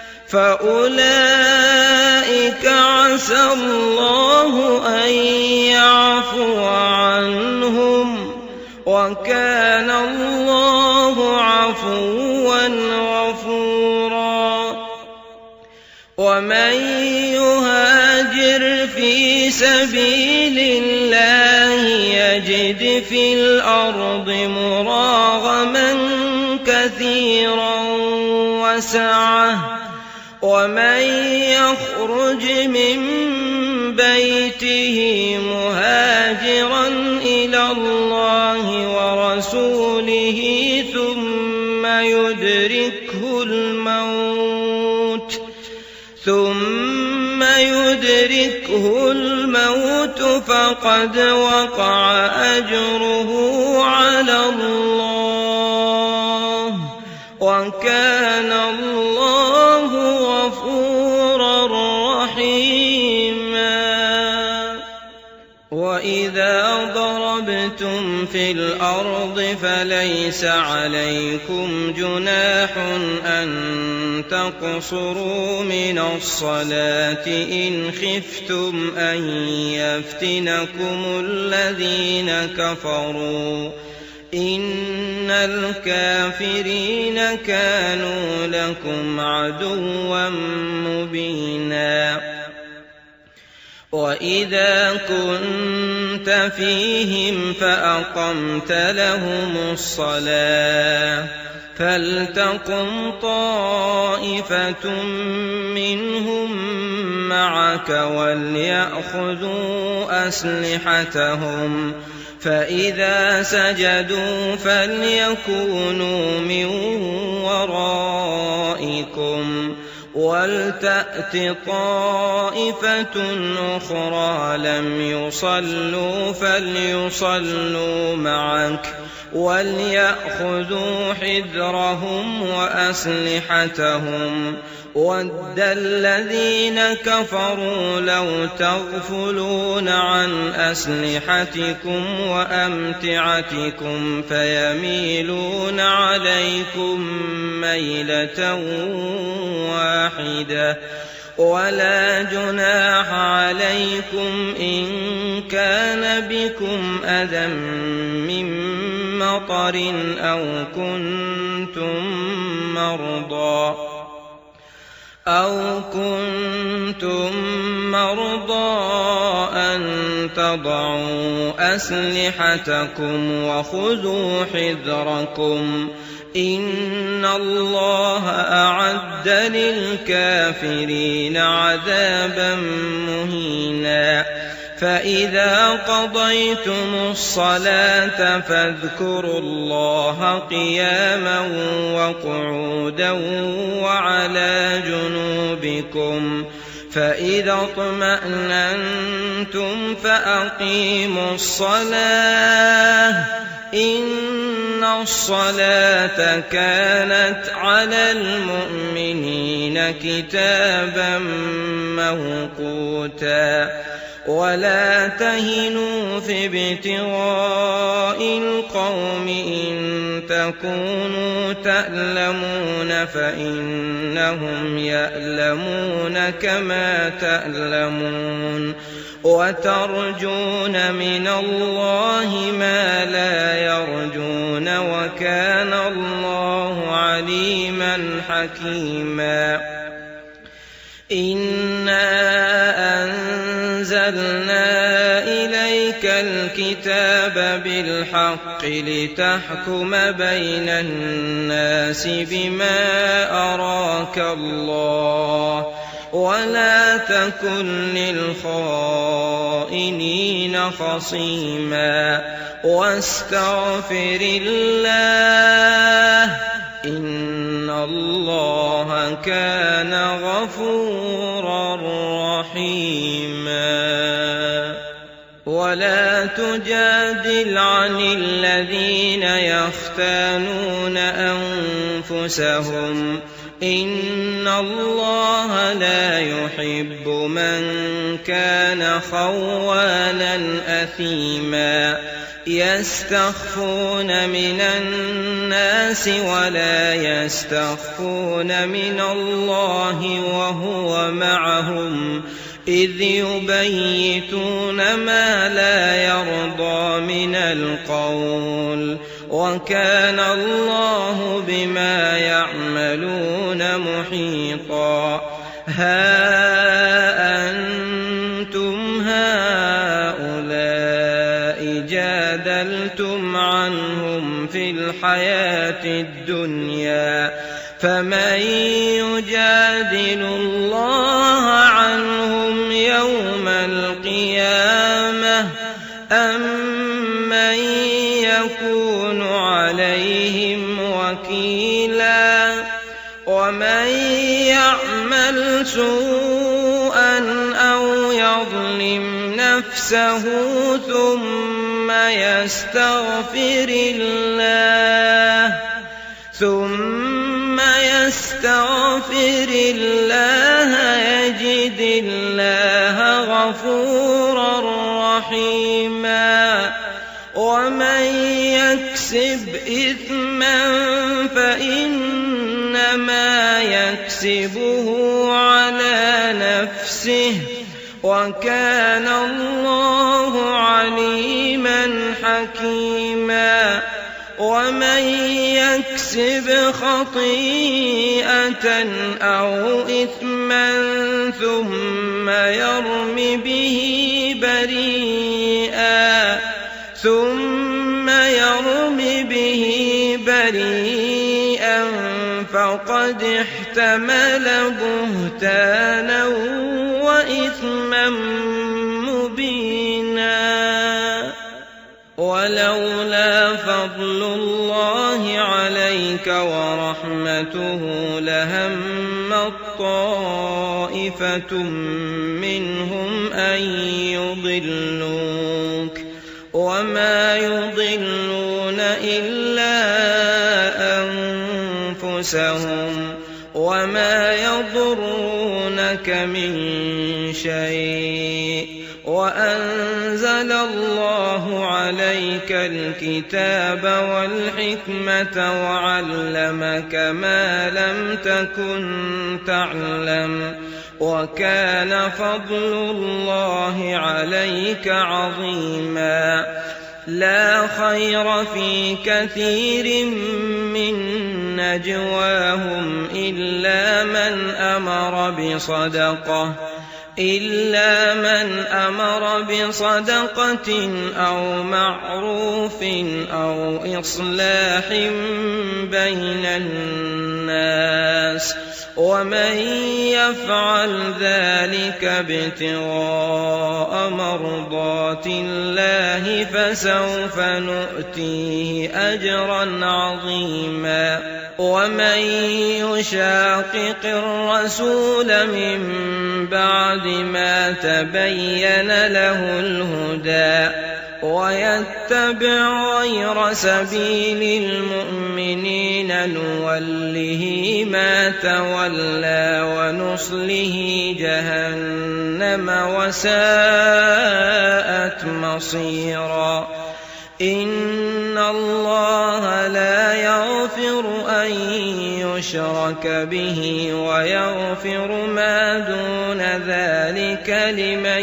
فأولئك عسى الله أن يعفو عنهم وكان الله عفوا غفورا. ومن يهاجر في سبيل الله يجد في الأرض مراغما كثيرا وسعة ومن يخرج من بيته مهاجرا إلى الله ورسوله ثم يدركه الموت ثم يدركه الموت فقد وقع أجره على الله وكان الله غفورا رحيما. وإذا ضربتم في الأرض فليس عليكم جناح أن تقصروا من الصلاة إن خفتم أن يفتنكم الذين كفروا إن الكافرين كانوا لكم عدوا مبينا. وإذا كنت فيهم فأقمت لهم الصلاة فلتقم طائفة منهم معك وليأخذوا أسلحتهم فإذا سجدوا فليكونوا من ورائكم ولتأت طائفة أخرى لم يصلوا فليصلوا معك وليأخذوا حذرهم وأسلحتهم ود الذين كفروا لو تغفلون عن أسلحتكم وأمتعتكم فيميلون عليكم ميلة واحدة ولا جناح عليكم إن كان بكم أذى من مطر أو كنتم مرضى أو كنتم مرضى أن تضعوا أسلحتكم وخذوا حذركم إن الله أعد للكافرين عذابا مهينا. فإذا قضيتم الصلاة فاذكروا الله قياما وقعودا وعلى جنوبكم فإذا اطمأننتم فأقيموا الصلاة إن الصلاة كانت على المؤمنين كتابا موقوتا. ولا تهنوا في ابتغاء القوم إن تكونوا تألمون فإنهم يألمون كما تألمون وترجون من الله ما لا يرجون وكان الله عليما حكيما. إنا أنزلنا إليك الكتاب بالحق لتحكم بين الناس بما أراك الله ولا تكن للخائنين خصيما واستغفر الله إن الله كان غفورا رحيما. ولا ولا تجادل عن الذين يختانون أنفسهم إن الله لا يحب من كان خوانا أثيما يستخفون من الناس ولا يستخفون من الله وهو معهم إذ يبيتون ما لا يرضى من القول وكان الله بما يعملون محيطا ها أنتم هؤلاء جادلتم عنهم في الحياة الدنيا فمن يجادل الله عنهم يوم القيامة أم من يكون عليهم وكيلا ومن يعمل سوءا أو يظلم نفسه ثم يستغفر الله ثم يستغفر الله يجد الله غفورا رحيما ومن يكسب إثما فإنما يكسبه على نفسه وكان الله عليما حكيما ومن يكسب خطيئة أو إثما ثم يرم به بريئا ثم يرم به بريئا فقد احتمل بهتانا وإثما مبينا ولولا فضل الله عليك ورحمته لهمت طائفة منهم أن يضلوك وما يضلون إلا أنفسهم وما يضرونك من شيء وأنزل الله عليك الكتاب والحكمة وعلمك ما لم تكن تعلم وكان فضل الله عليك عظيما لا خير في كثير من نجواهم إلا من أمر بصدقة إلا من أمر بصدقة أو معروف أو إصلاح بين الناس ومن يفعل ذلك ابتغاء مرضات الله فسوف نؤتيه أجرا عظيما ومن يشاقق الرسول من بعد ما تبين له الهدى ويتبع غير سبيل المؤمنين نوله ما تولى ونصله جهنم وساءت مصيرا إن الله لا يغفر أن يشرك به ويغفر ما دون ذلك لمن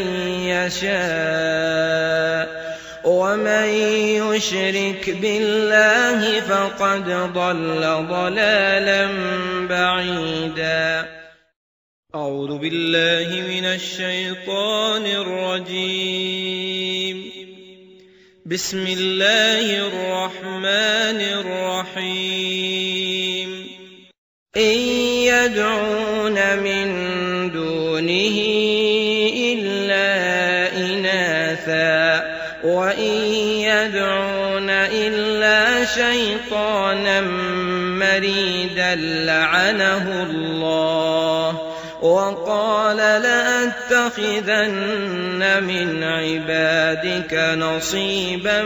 يشاء ومن يشرك بالله فقد ضل ضلالا بعيدا أعوذ بالله من الشيطان الرجيم بسم الله الرحمن الرحيم إن يدعون من دونه إلا إناثا وإن يدعون إلا شيطانا مريدا لعنه الله وقال لأتخذن من عبادك نصيبا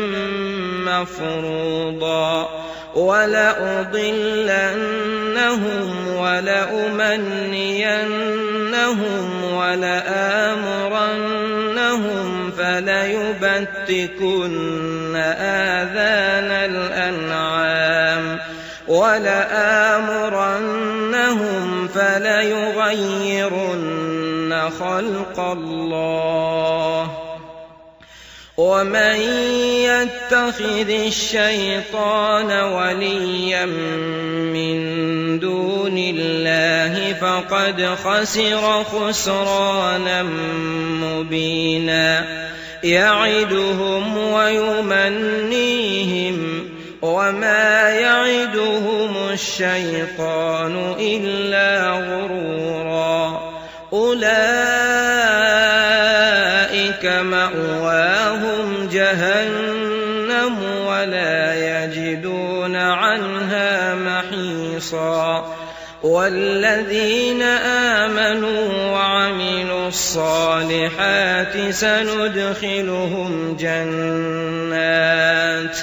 مفروضا ولأضلنهم ولأمنينهم ولآمرنهم فليبتكن آذان الأنعام ولآمرنهم فليغيرن خلق الله ومن يتخذ الشيطان وليا من دون الله فقد خسر خسرانا مبينا يعدهم ويمنيهم وما يعدهم الشيطان إلا غرورا أولئك مأواهم جهنم ولا يجدون عنها محيصا والذين آمنوا وعملوا الصالحات سندخلهم جنات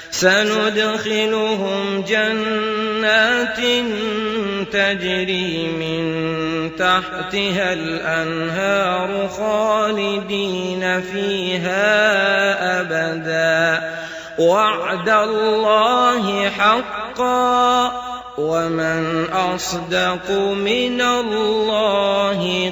سندخلهم جنات تجري من تحتها الأنهار خالدين فيها أبدا وعد الله حقا ومن أصدق من الله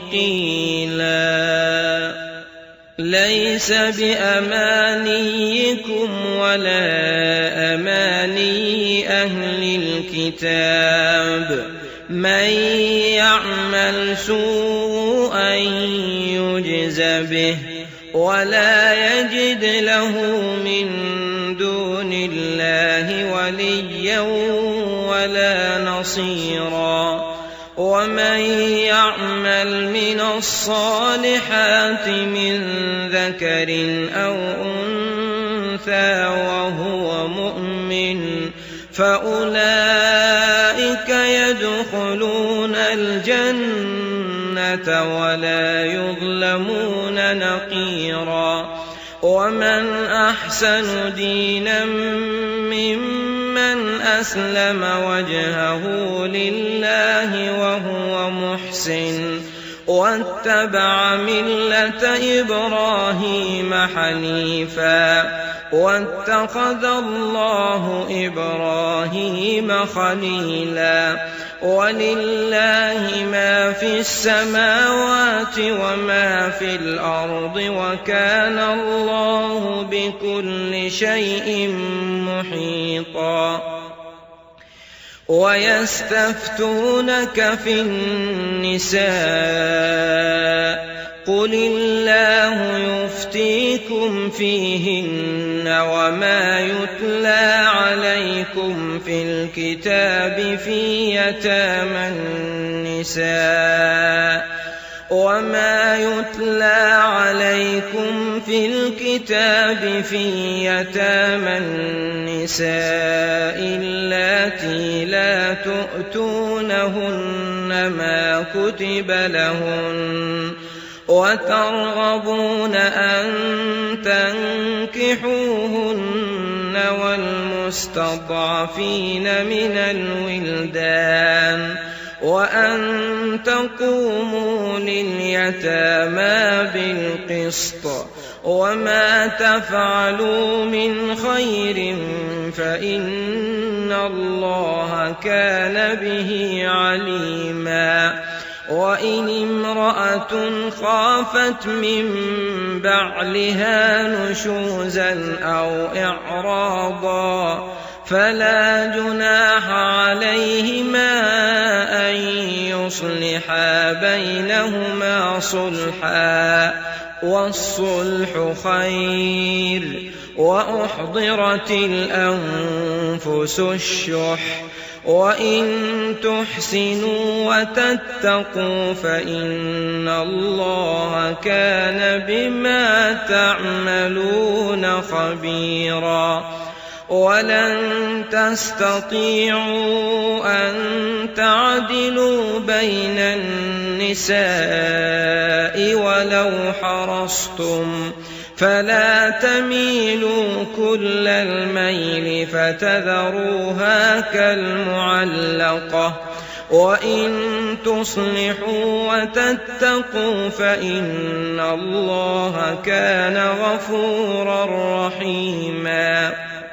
قيلا ليس بأمانيكم ولا أماني أهل الكتاب من يعمل سوءا يجز به ولا يجد له من دون الله وليا ولا نصيرا ومن يعمل من الصالحات من ذكر أو أنثى وهو مؤمن فأولئك يدخلون الجنة ولا يظلمون نقيرا ومن أحسن دينا ممن أسلم وجهه لله وهو محسن واتبع ملة إبراهيم حنيفا واتخذ الله إبراهيم خليلا ولله ما في السماوات وما في الأرض وكان الله بكل شيء محيطا ويستفتونك في النساء قل الله يفتيكم فيهن وما يتلى عليكم في الكتاب في يتامى النساء وما يتلى عليكم في الكتاب في يتامى النساء اللاتي لا تؤتونهن ما كتب لهن وترغبون أن تنكحوهن والمستضعفين من الولدان وأن تقوموا لليتامى بالقسط وما تفعلوا من خير فإن الله كان به عليما وإن امرأة خافت من بعلها نشوزا أو إعراضا فلا جناح عليهما أن يصلحا بينهما صلحا والصلح خير وأحضرت الأنفس الشح وإن تحسنوا وتتقوا فإن الله كان بما تعملون خبيرا ولن تستطيعوا أن تعدلوا بين النساء ولو حرصتم فلا تميلوا كل الميل فتذروها كالمعلقة وإن تصلحوا وتتقوا فإن الله كان غفورا رحيما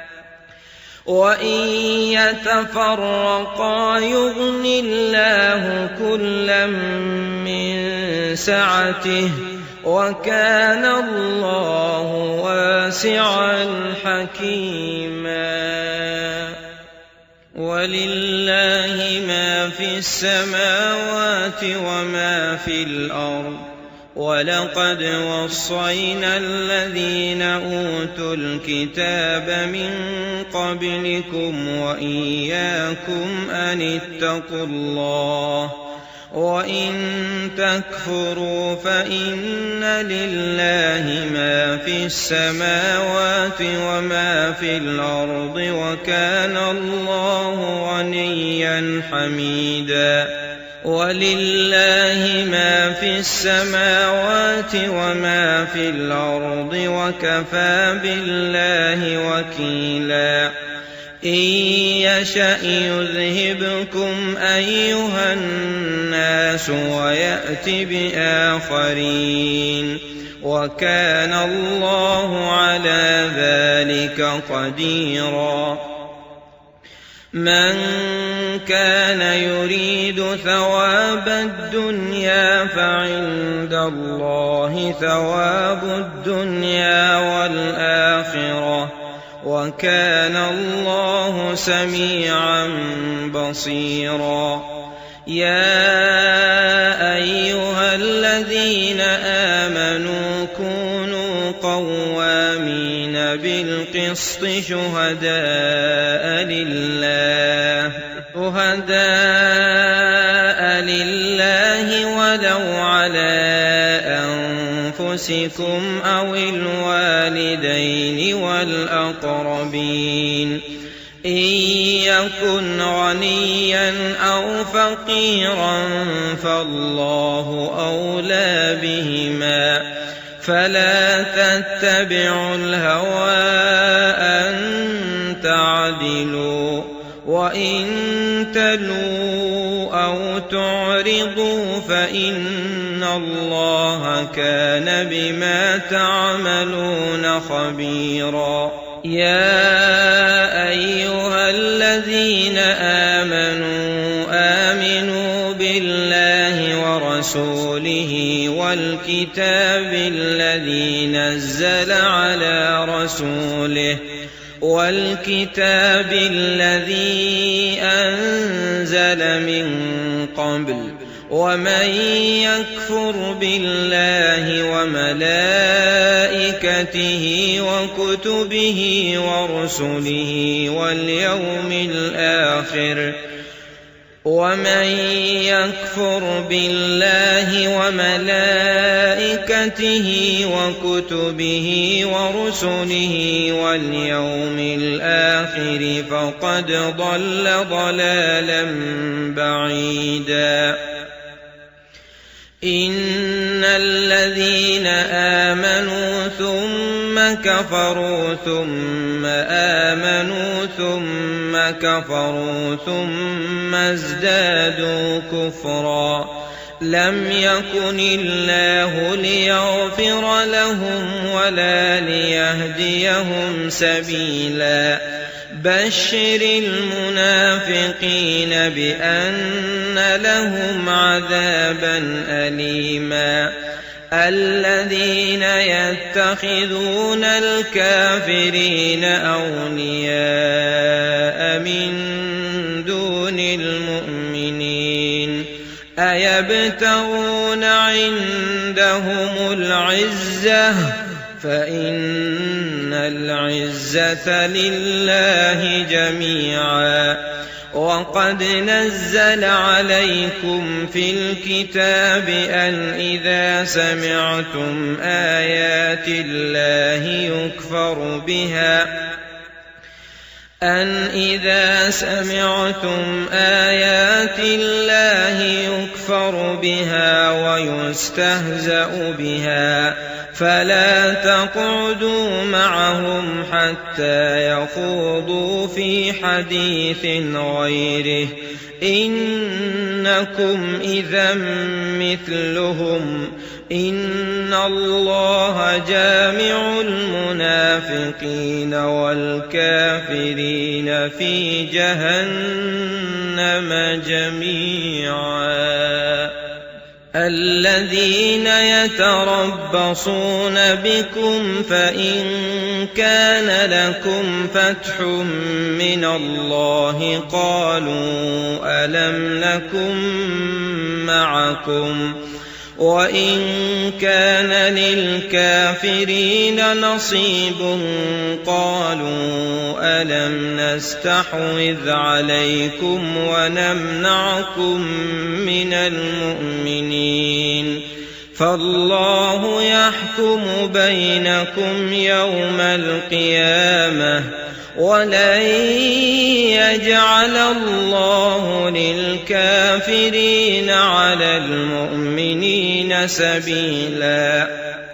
وإن يتفرقا يغن الله كلا من سعته وكان الله واسعا حكيما ولله ما في السماوات وما في الأرض ولقد وصينا الذين أوتوا الكتاب من قبلكم وإياكم أن اتقوا الله وإن تكفروا فإن لله ما في السماوات وما في الأرض وكان الله غنيا حميدا ولله ما في السماوات وما في الأرض وكفى بالله وكيلا إن يشأ يذهبكم أيها الناس ويأت بآخرين وكان الله على ذلك قديرا من كان يريد ثواب الدنيا فعند الله ثواب الدنيا والآخرة وكان الله سميعا بصيرا يا أيها الذين آمنوا كونوا قوامين بالقسط شهداء لله شهداء لله ولو على أنفسكم أو الوالدين والأقربين إن يكن غنيا أو فقيرا فالله أولى بهما فلا تتبعوا الهوى أن تعدلوا وإن تلوا أو تعرضوا فإن الله كان بما تعملون خبيرا يا أيها الذين آمنوا آمنوا بالله ورسوله والكتاب الذي نزل على رسوله والكتاب الذي أنزل من قبل ومن يكفر بالله وملائكته وكتبه ورسله واليوم الآخر ومن يكفر بالله وملائكته وكتبه ورسله واليوم الآخر فقد ضل ضلالا بعيدا إن الذين آمنوا ثم كفروا ثم آمنوا ثم كفروا ثم ازدادوا كفرا لم يكن الله ليغفر لهم ولا ليهديهم سبيلا بشر المنافقين بأن لهم عذابا أليما الذين يتخذون الكافرين أولياء من دون المؤمنين أيبتغون عندهم العزة فإن العزة لله جميعا وقد نزل عليكم في الكتاب أن إذا سمعتم آيات الله يكفر بها أن إذا سمعتم آيات الله يكفر بها ويستهزأ بها فلا تقعدوا معهم حتى يخوضوا في حديث غيره إنكم إذا مثلهم إن الله جامع المنافقين والكافرين في جهنم جميعا الذين يتربصون بكم فإن كان لكم فتح من الله قالوا ألم نكن معكم وإن كان للكافرين نصيب قالوا ألم نستحوذ عليكم ونمنعكم من المؤمنين فالله يحكم بينكم يوم القيامة ولن يجعل الله للكافرين على المؤمنين سبيلا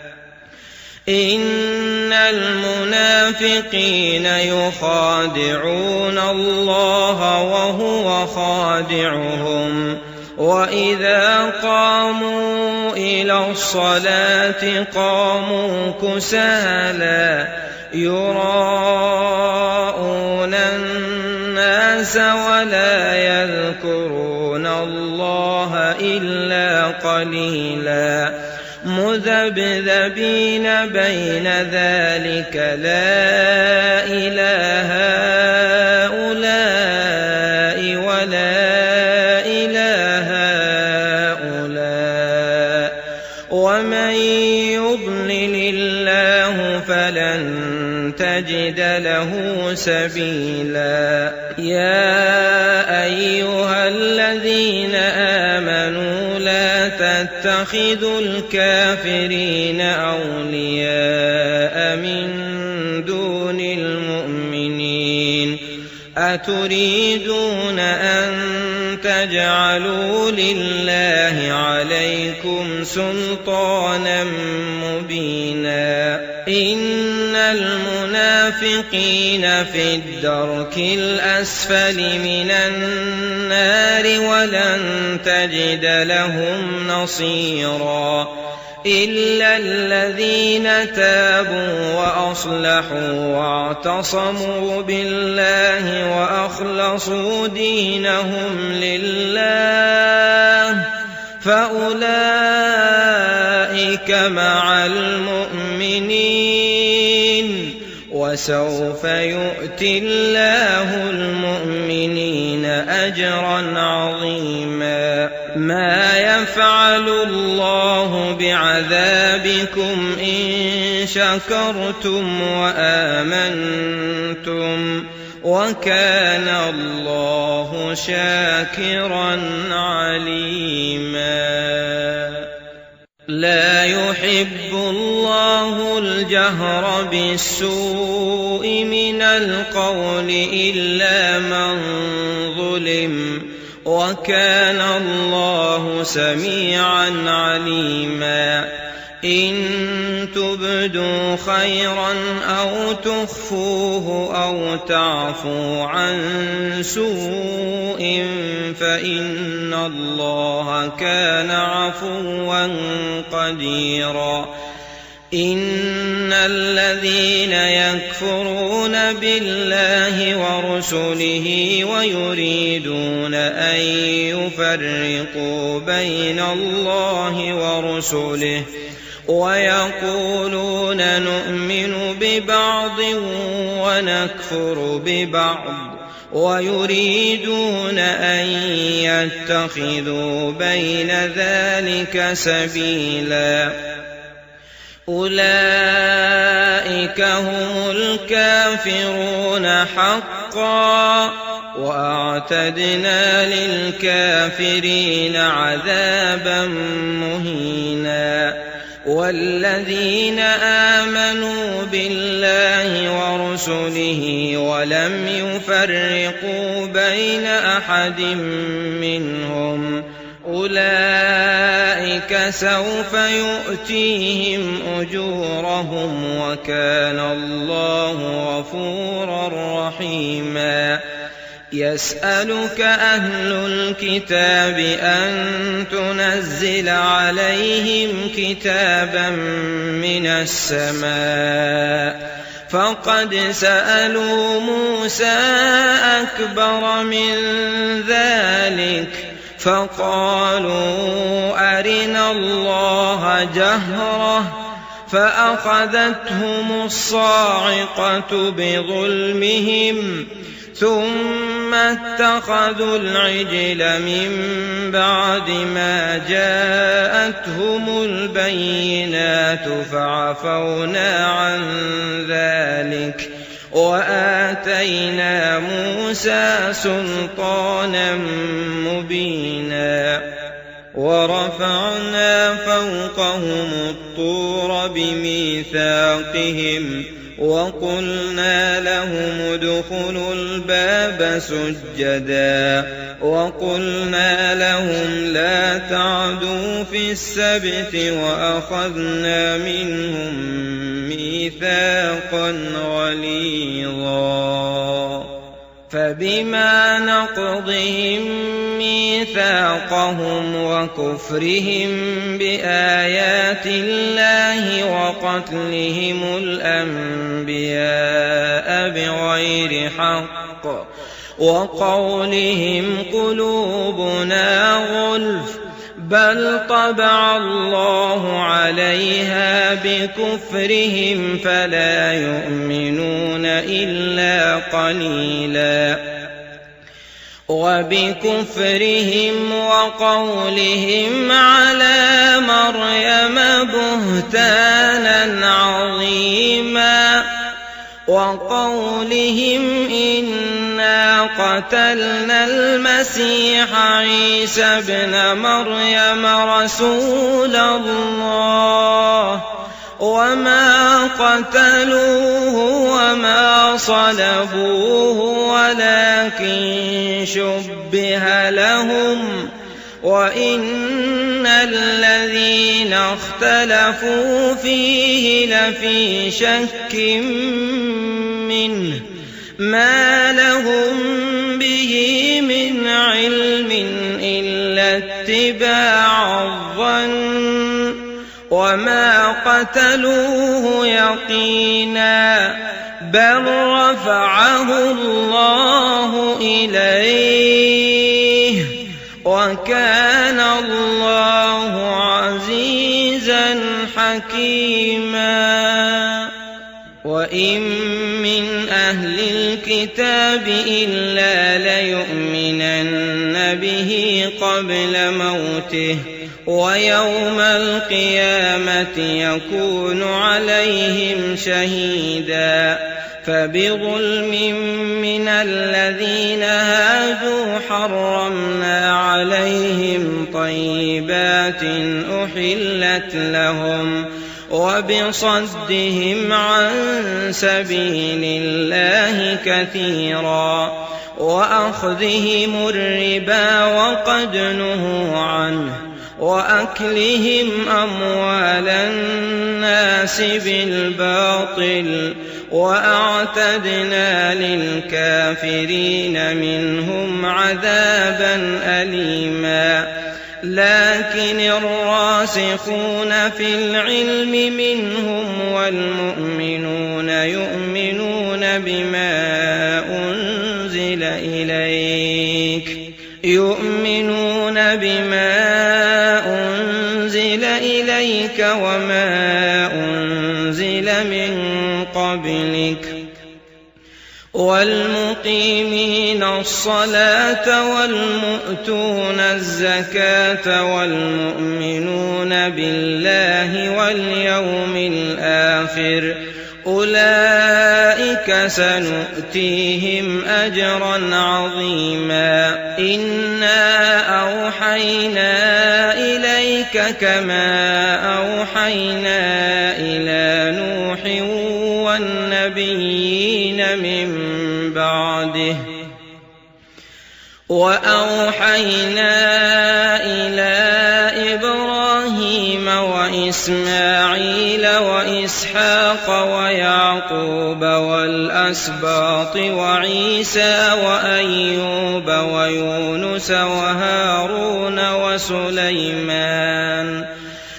إن المنافقين يخادعون الله وهو خادعهم وإذا قاموا إلى الصلاة قاموا كسالى يراءون الناس ولا يذكرون الله إلا قليلا مذبذبين بين ذلك لا إله هؤلاء ولا إله هؤلاء ومن يضلل الله فلن تجد له سبيلا يا أيها الذين آمنوا لا تتخذوا الكافرين أولياء من دون المؤمنين أتريدون أن تجعلوا لله عليكم سلطانا مبينا إن المنافقين في الدرك الأسفل من النار ولن تجد لهم نصيرا إلا الذين تابوا وأصلحوا واعتصموا بالله وأخلصوا دينهم لله فأولئك مع المؤمنين وسوف يؤتي الله المؤمنين أجرا عظيما ما يفعل الله بعذابكم إن شكرتم وآمنتم وكان الله شاكرا عليما لا يحب الله الجهر بالسوء من القول إلا من ظلم وكان الله سميعا عليما إن تبدوا خيرا أو تخفوه أو تعفوا عن سوء فإن الله كان عفوا قديرا إن الذين يكفرون بالله ورسله ويريدون أن يفرقوا بين الله ورسله ويقولون نؤمن ببعض ونكفر ببعض ويريدون أن يتخذوا بين ذلك سبيلا أولئك هم الكافرون حقا وأعتدنا للكافرين عذابا مهينا والذين آمنوا بالله ورسله ولم يفرقوا بين أحد منهم أولئك أولئك سوف يؤتيهم أجورهم وكان الله غفورا رحيما يسألك أهل الكتاب أن تنزل عليهم كتابا من السماء فقد سألوا موسى أكبر من ذلك فقالوا أرنا الله جهرة فأخذتهم الصاعقة بظلمهم ثم اتخذوا العجل من بعد ما جاءتهم البينات فعفونا عن ذلك وآتينا موسى سلطانا مبينا ورفعنا فوقهم الطور بميثاقهم وقلنا لهم ادخلوا الباب سجدا وقلنا لهم لا تعدوا في السبت وأخذنا منهم ميثاقا غليظا فبما نقضهم ميثاقهم وكفرهم بآيات الله وقتلهم الأنبياء بغير حق وقولهم قلوبنا غلف بل طبع الله عليها بكفرهم فلا يؤمنون إلا قليلا وبكفرهم وقولهم على مريم بهتانا عظيما وقولهم إنا قتلنا المسيح عيسى ابن مريم رسول الله وما قتلوه وما صلبوه ولكن شبه لهم وإن الذين اختلفوا فيه لفي شك منه ما لهم به من علم إلا اتباع الظن وما قتلوه يقينا بل رفعه الله إليه وكان الله عزيزا حكيما وإن من أهل الكتاب إلا ليؤمنن به قبل موته ويوم القيامة يكون عليهم شهيدا فبظلم من الذين هادوا حرمنا عليهم طيبات أحلت لهم وبصدهم عن سبيل الله كثيرا وأخذهم الربا وقد نهوا عنه وأكلهم أموال الناس بالباطل وأعتدنا للكافرين منهم عذابا أليما لكن الراسخون في العلم منهم والمؤمنون يؤمنون بما أنزل إليك يؤمنون بما أنزل إليك وما أنزل من قبلك والمقيمين الصلاة والمؤتون الزكاة والمؤمنون بالله واليوم الآخر أولئك سنؤتيهم أجرا عظيما إنا أوحينا إليك كما أوحينا إلى نوح والنبيين من بعده وأوحينا إلى إبراهيم وإسماعيل وإسحاق ويعقوب والأسباط وعيسى وأيوب ويونس وهارون وسليمان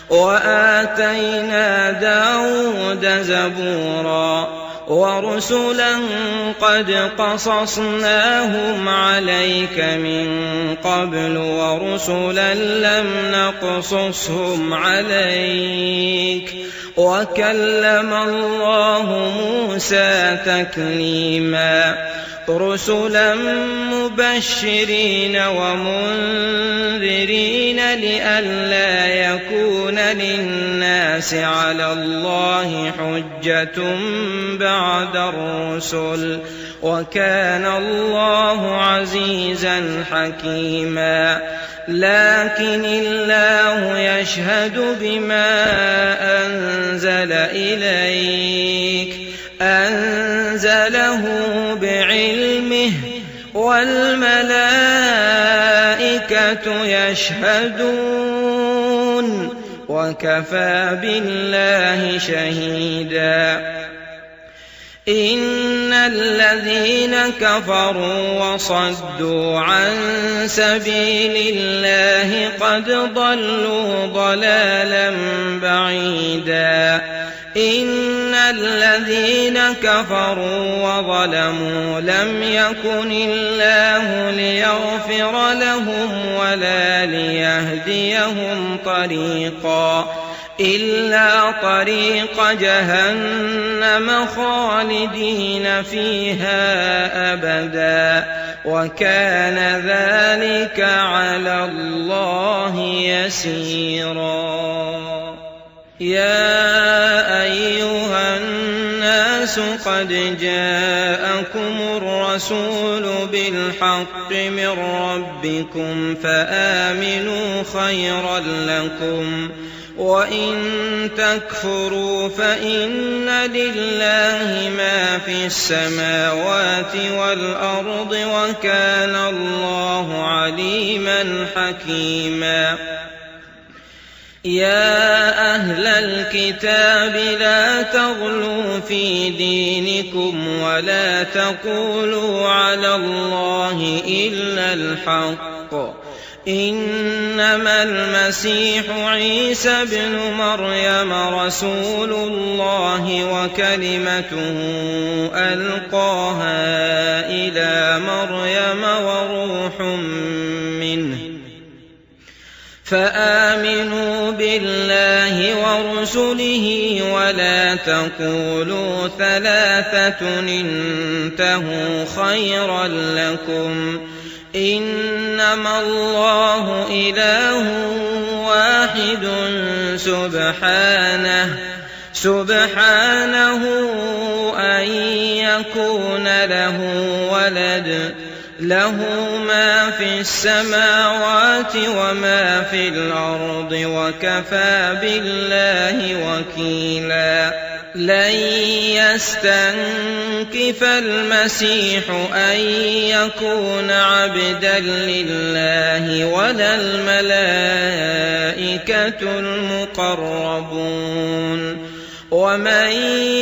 وآتينا داود زبورا ورسلا قد قصصناهم عليك من قبل ورسلا لم نقصصهم عليك وكلم الله موسى تكليما رسلا مبشرين ومنذرين لئلا يكون للناس على الله حجة بعد الرسل وكان الله عزيزا حكيما لكن الله يشهد بما أنزل إليك أنزله بعلمه والملائكة يشهدون وكفى بالله شهيدا إن الذين كفروا وصدوا عن سبيل الله قد ضلوا ضلالا بعيدا إن الذين كفروا وظلموا لم يكن الله ليغفر لهم ولا ليهديهم طريقا إلا طريق جهنم خالدين فيها أبدا وكان ذلك على الله يسيرا يا أيها الناس قد جاءكم الرسول بالحق من ربكم فآمنوا خيرا لكم وإن تكفروا فإن لله ما في السماوات والأرض وكان الله عليما حكيما يا أهل الكتاب لا تغلوا في دينكم ولا تقولوا على الله إلا الحق إنما المسيح عيسى ابن مريم رسول الله وكلمته ألقاها إلى مريم وروح منه فآمنوا بالله ورسله ولا تقولوا ثلاثة انتهوا خيرا لكم إنما الله إله واحد سبحانه سبحانه أن يكون له ولد له ما في السماوات وما في الأرض وكفى بالله وكيلا لن يستنكف المسيح أن يكون عبدا لله ولا الملائكة المقربون ومن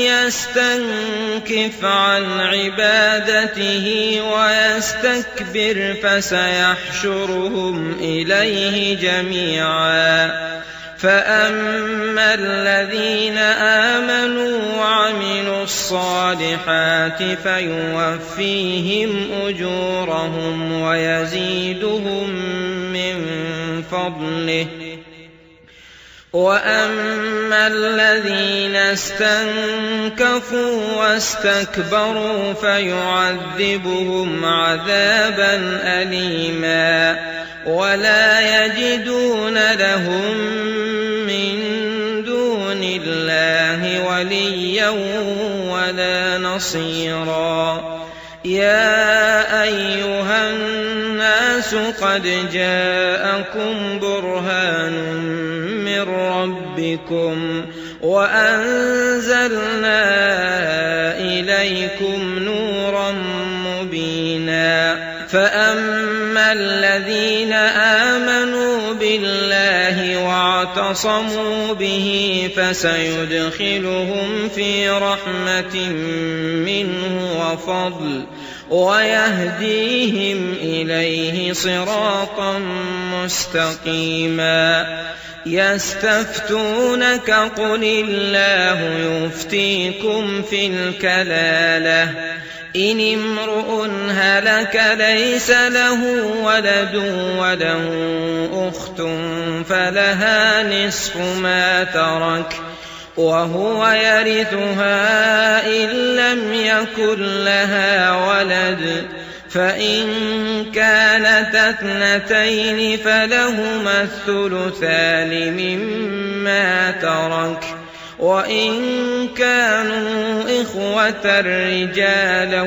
يستنكف عن عبادته ويستكبر فسيحشرهم إليه جميعا فأما الذين آمنوا وعملوا الصالحات فيوفيهم أجورهم ويزيدهم من فضله وأما الذين استنكفوا واستكبروا فيعذبهم عذابا أليما ولا يجدون لهم من دون الله وليا ولا نصيرا يا أيها الناس قد جاءكم برهان من ربكم وأنزلنا إليكم نورا مبينا فأما الذين آمنوا بالله وعلى واعتصموا به فسيدخلهم في رحمة منه وفضل ويهديهم إليه صراطا مستقيما. يستفتونك قل الله يفتيكم في الكلالة إن امرؤ هلك ليس له ولد وله أخت فلها نصف ما ترك وهو يرثها إن لم يكن لها ولد فإن كانتا اثنتين فلهما الثلثان مما ترك وإن كانوا إخوة رجالا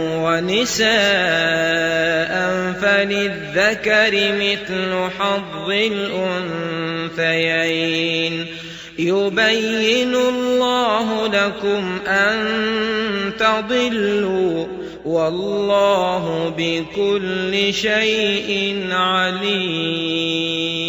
ونساء فللذكر مثل حظ الأنثيين يبين الله لكم أن تضلوا والله بكل شيء عليم.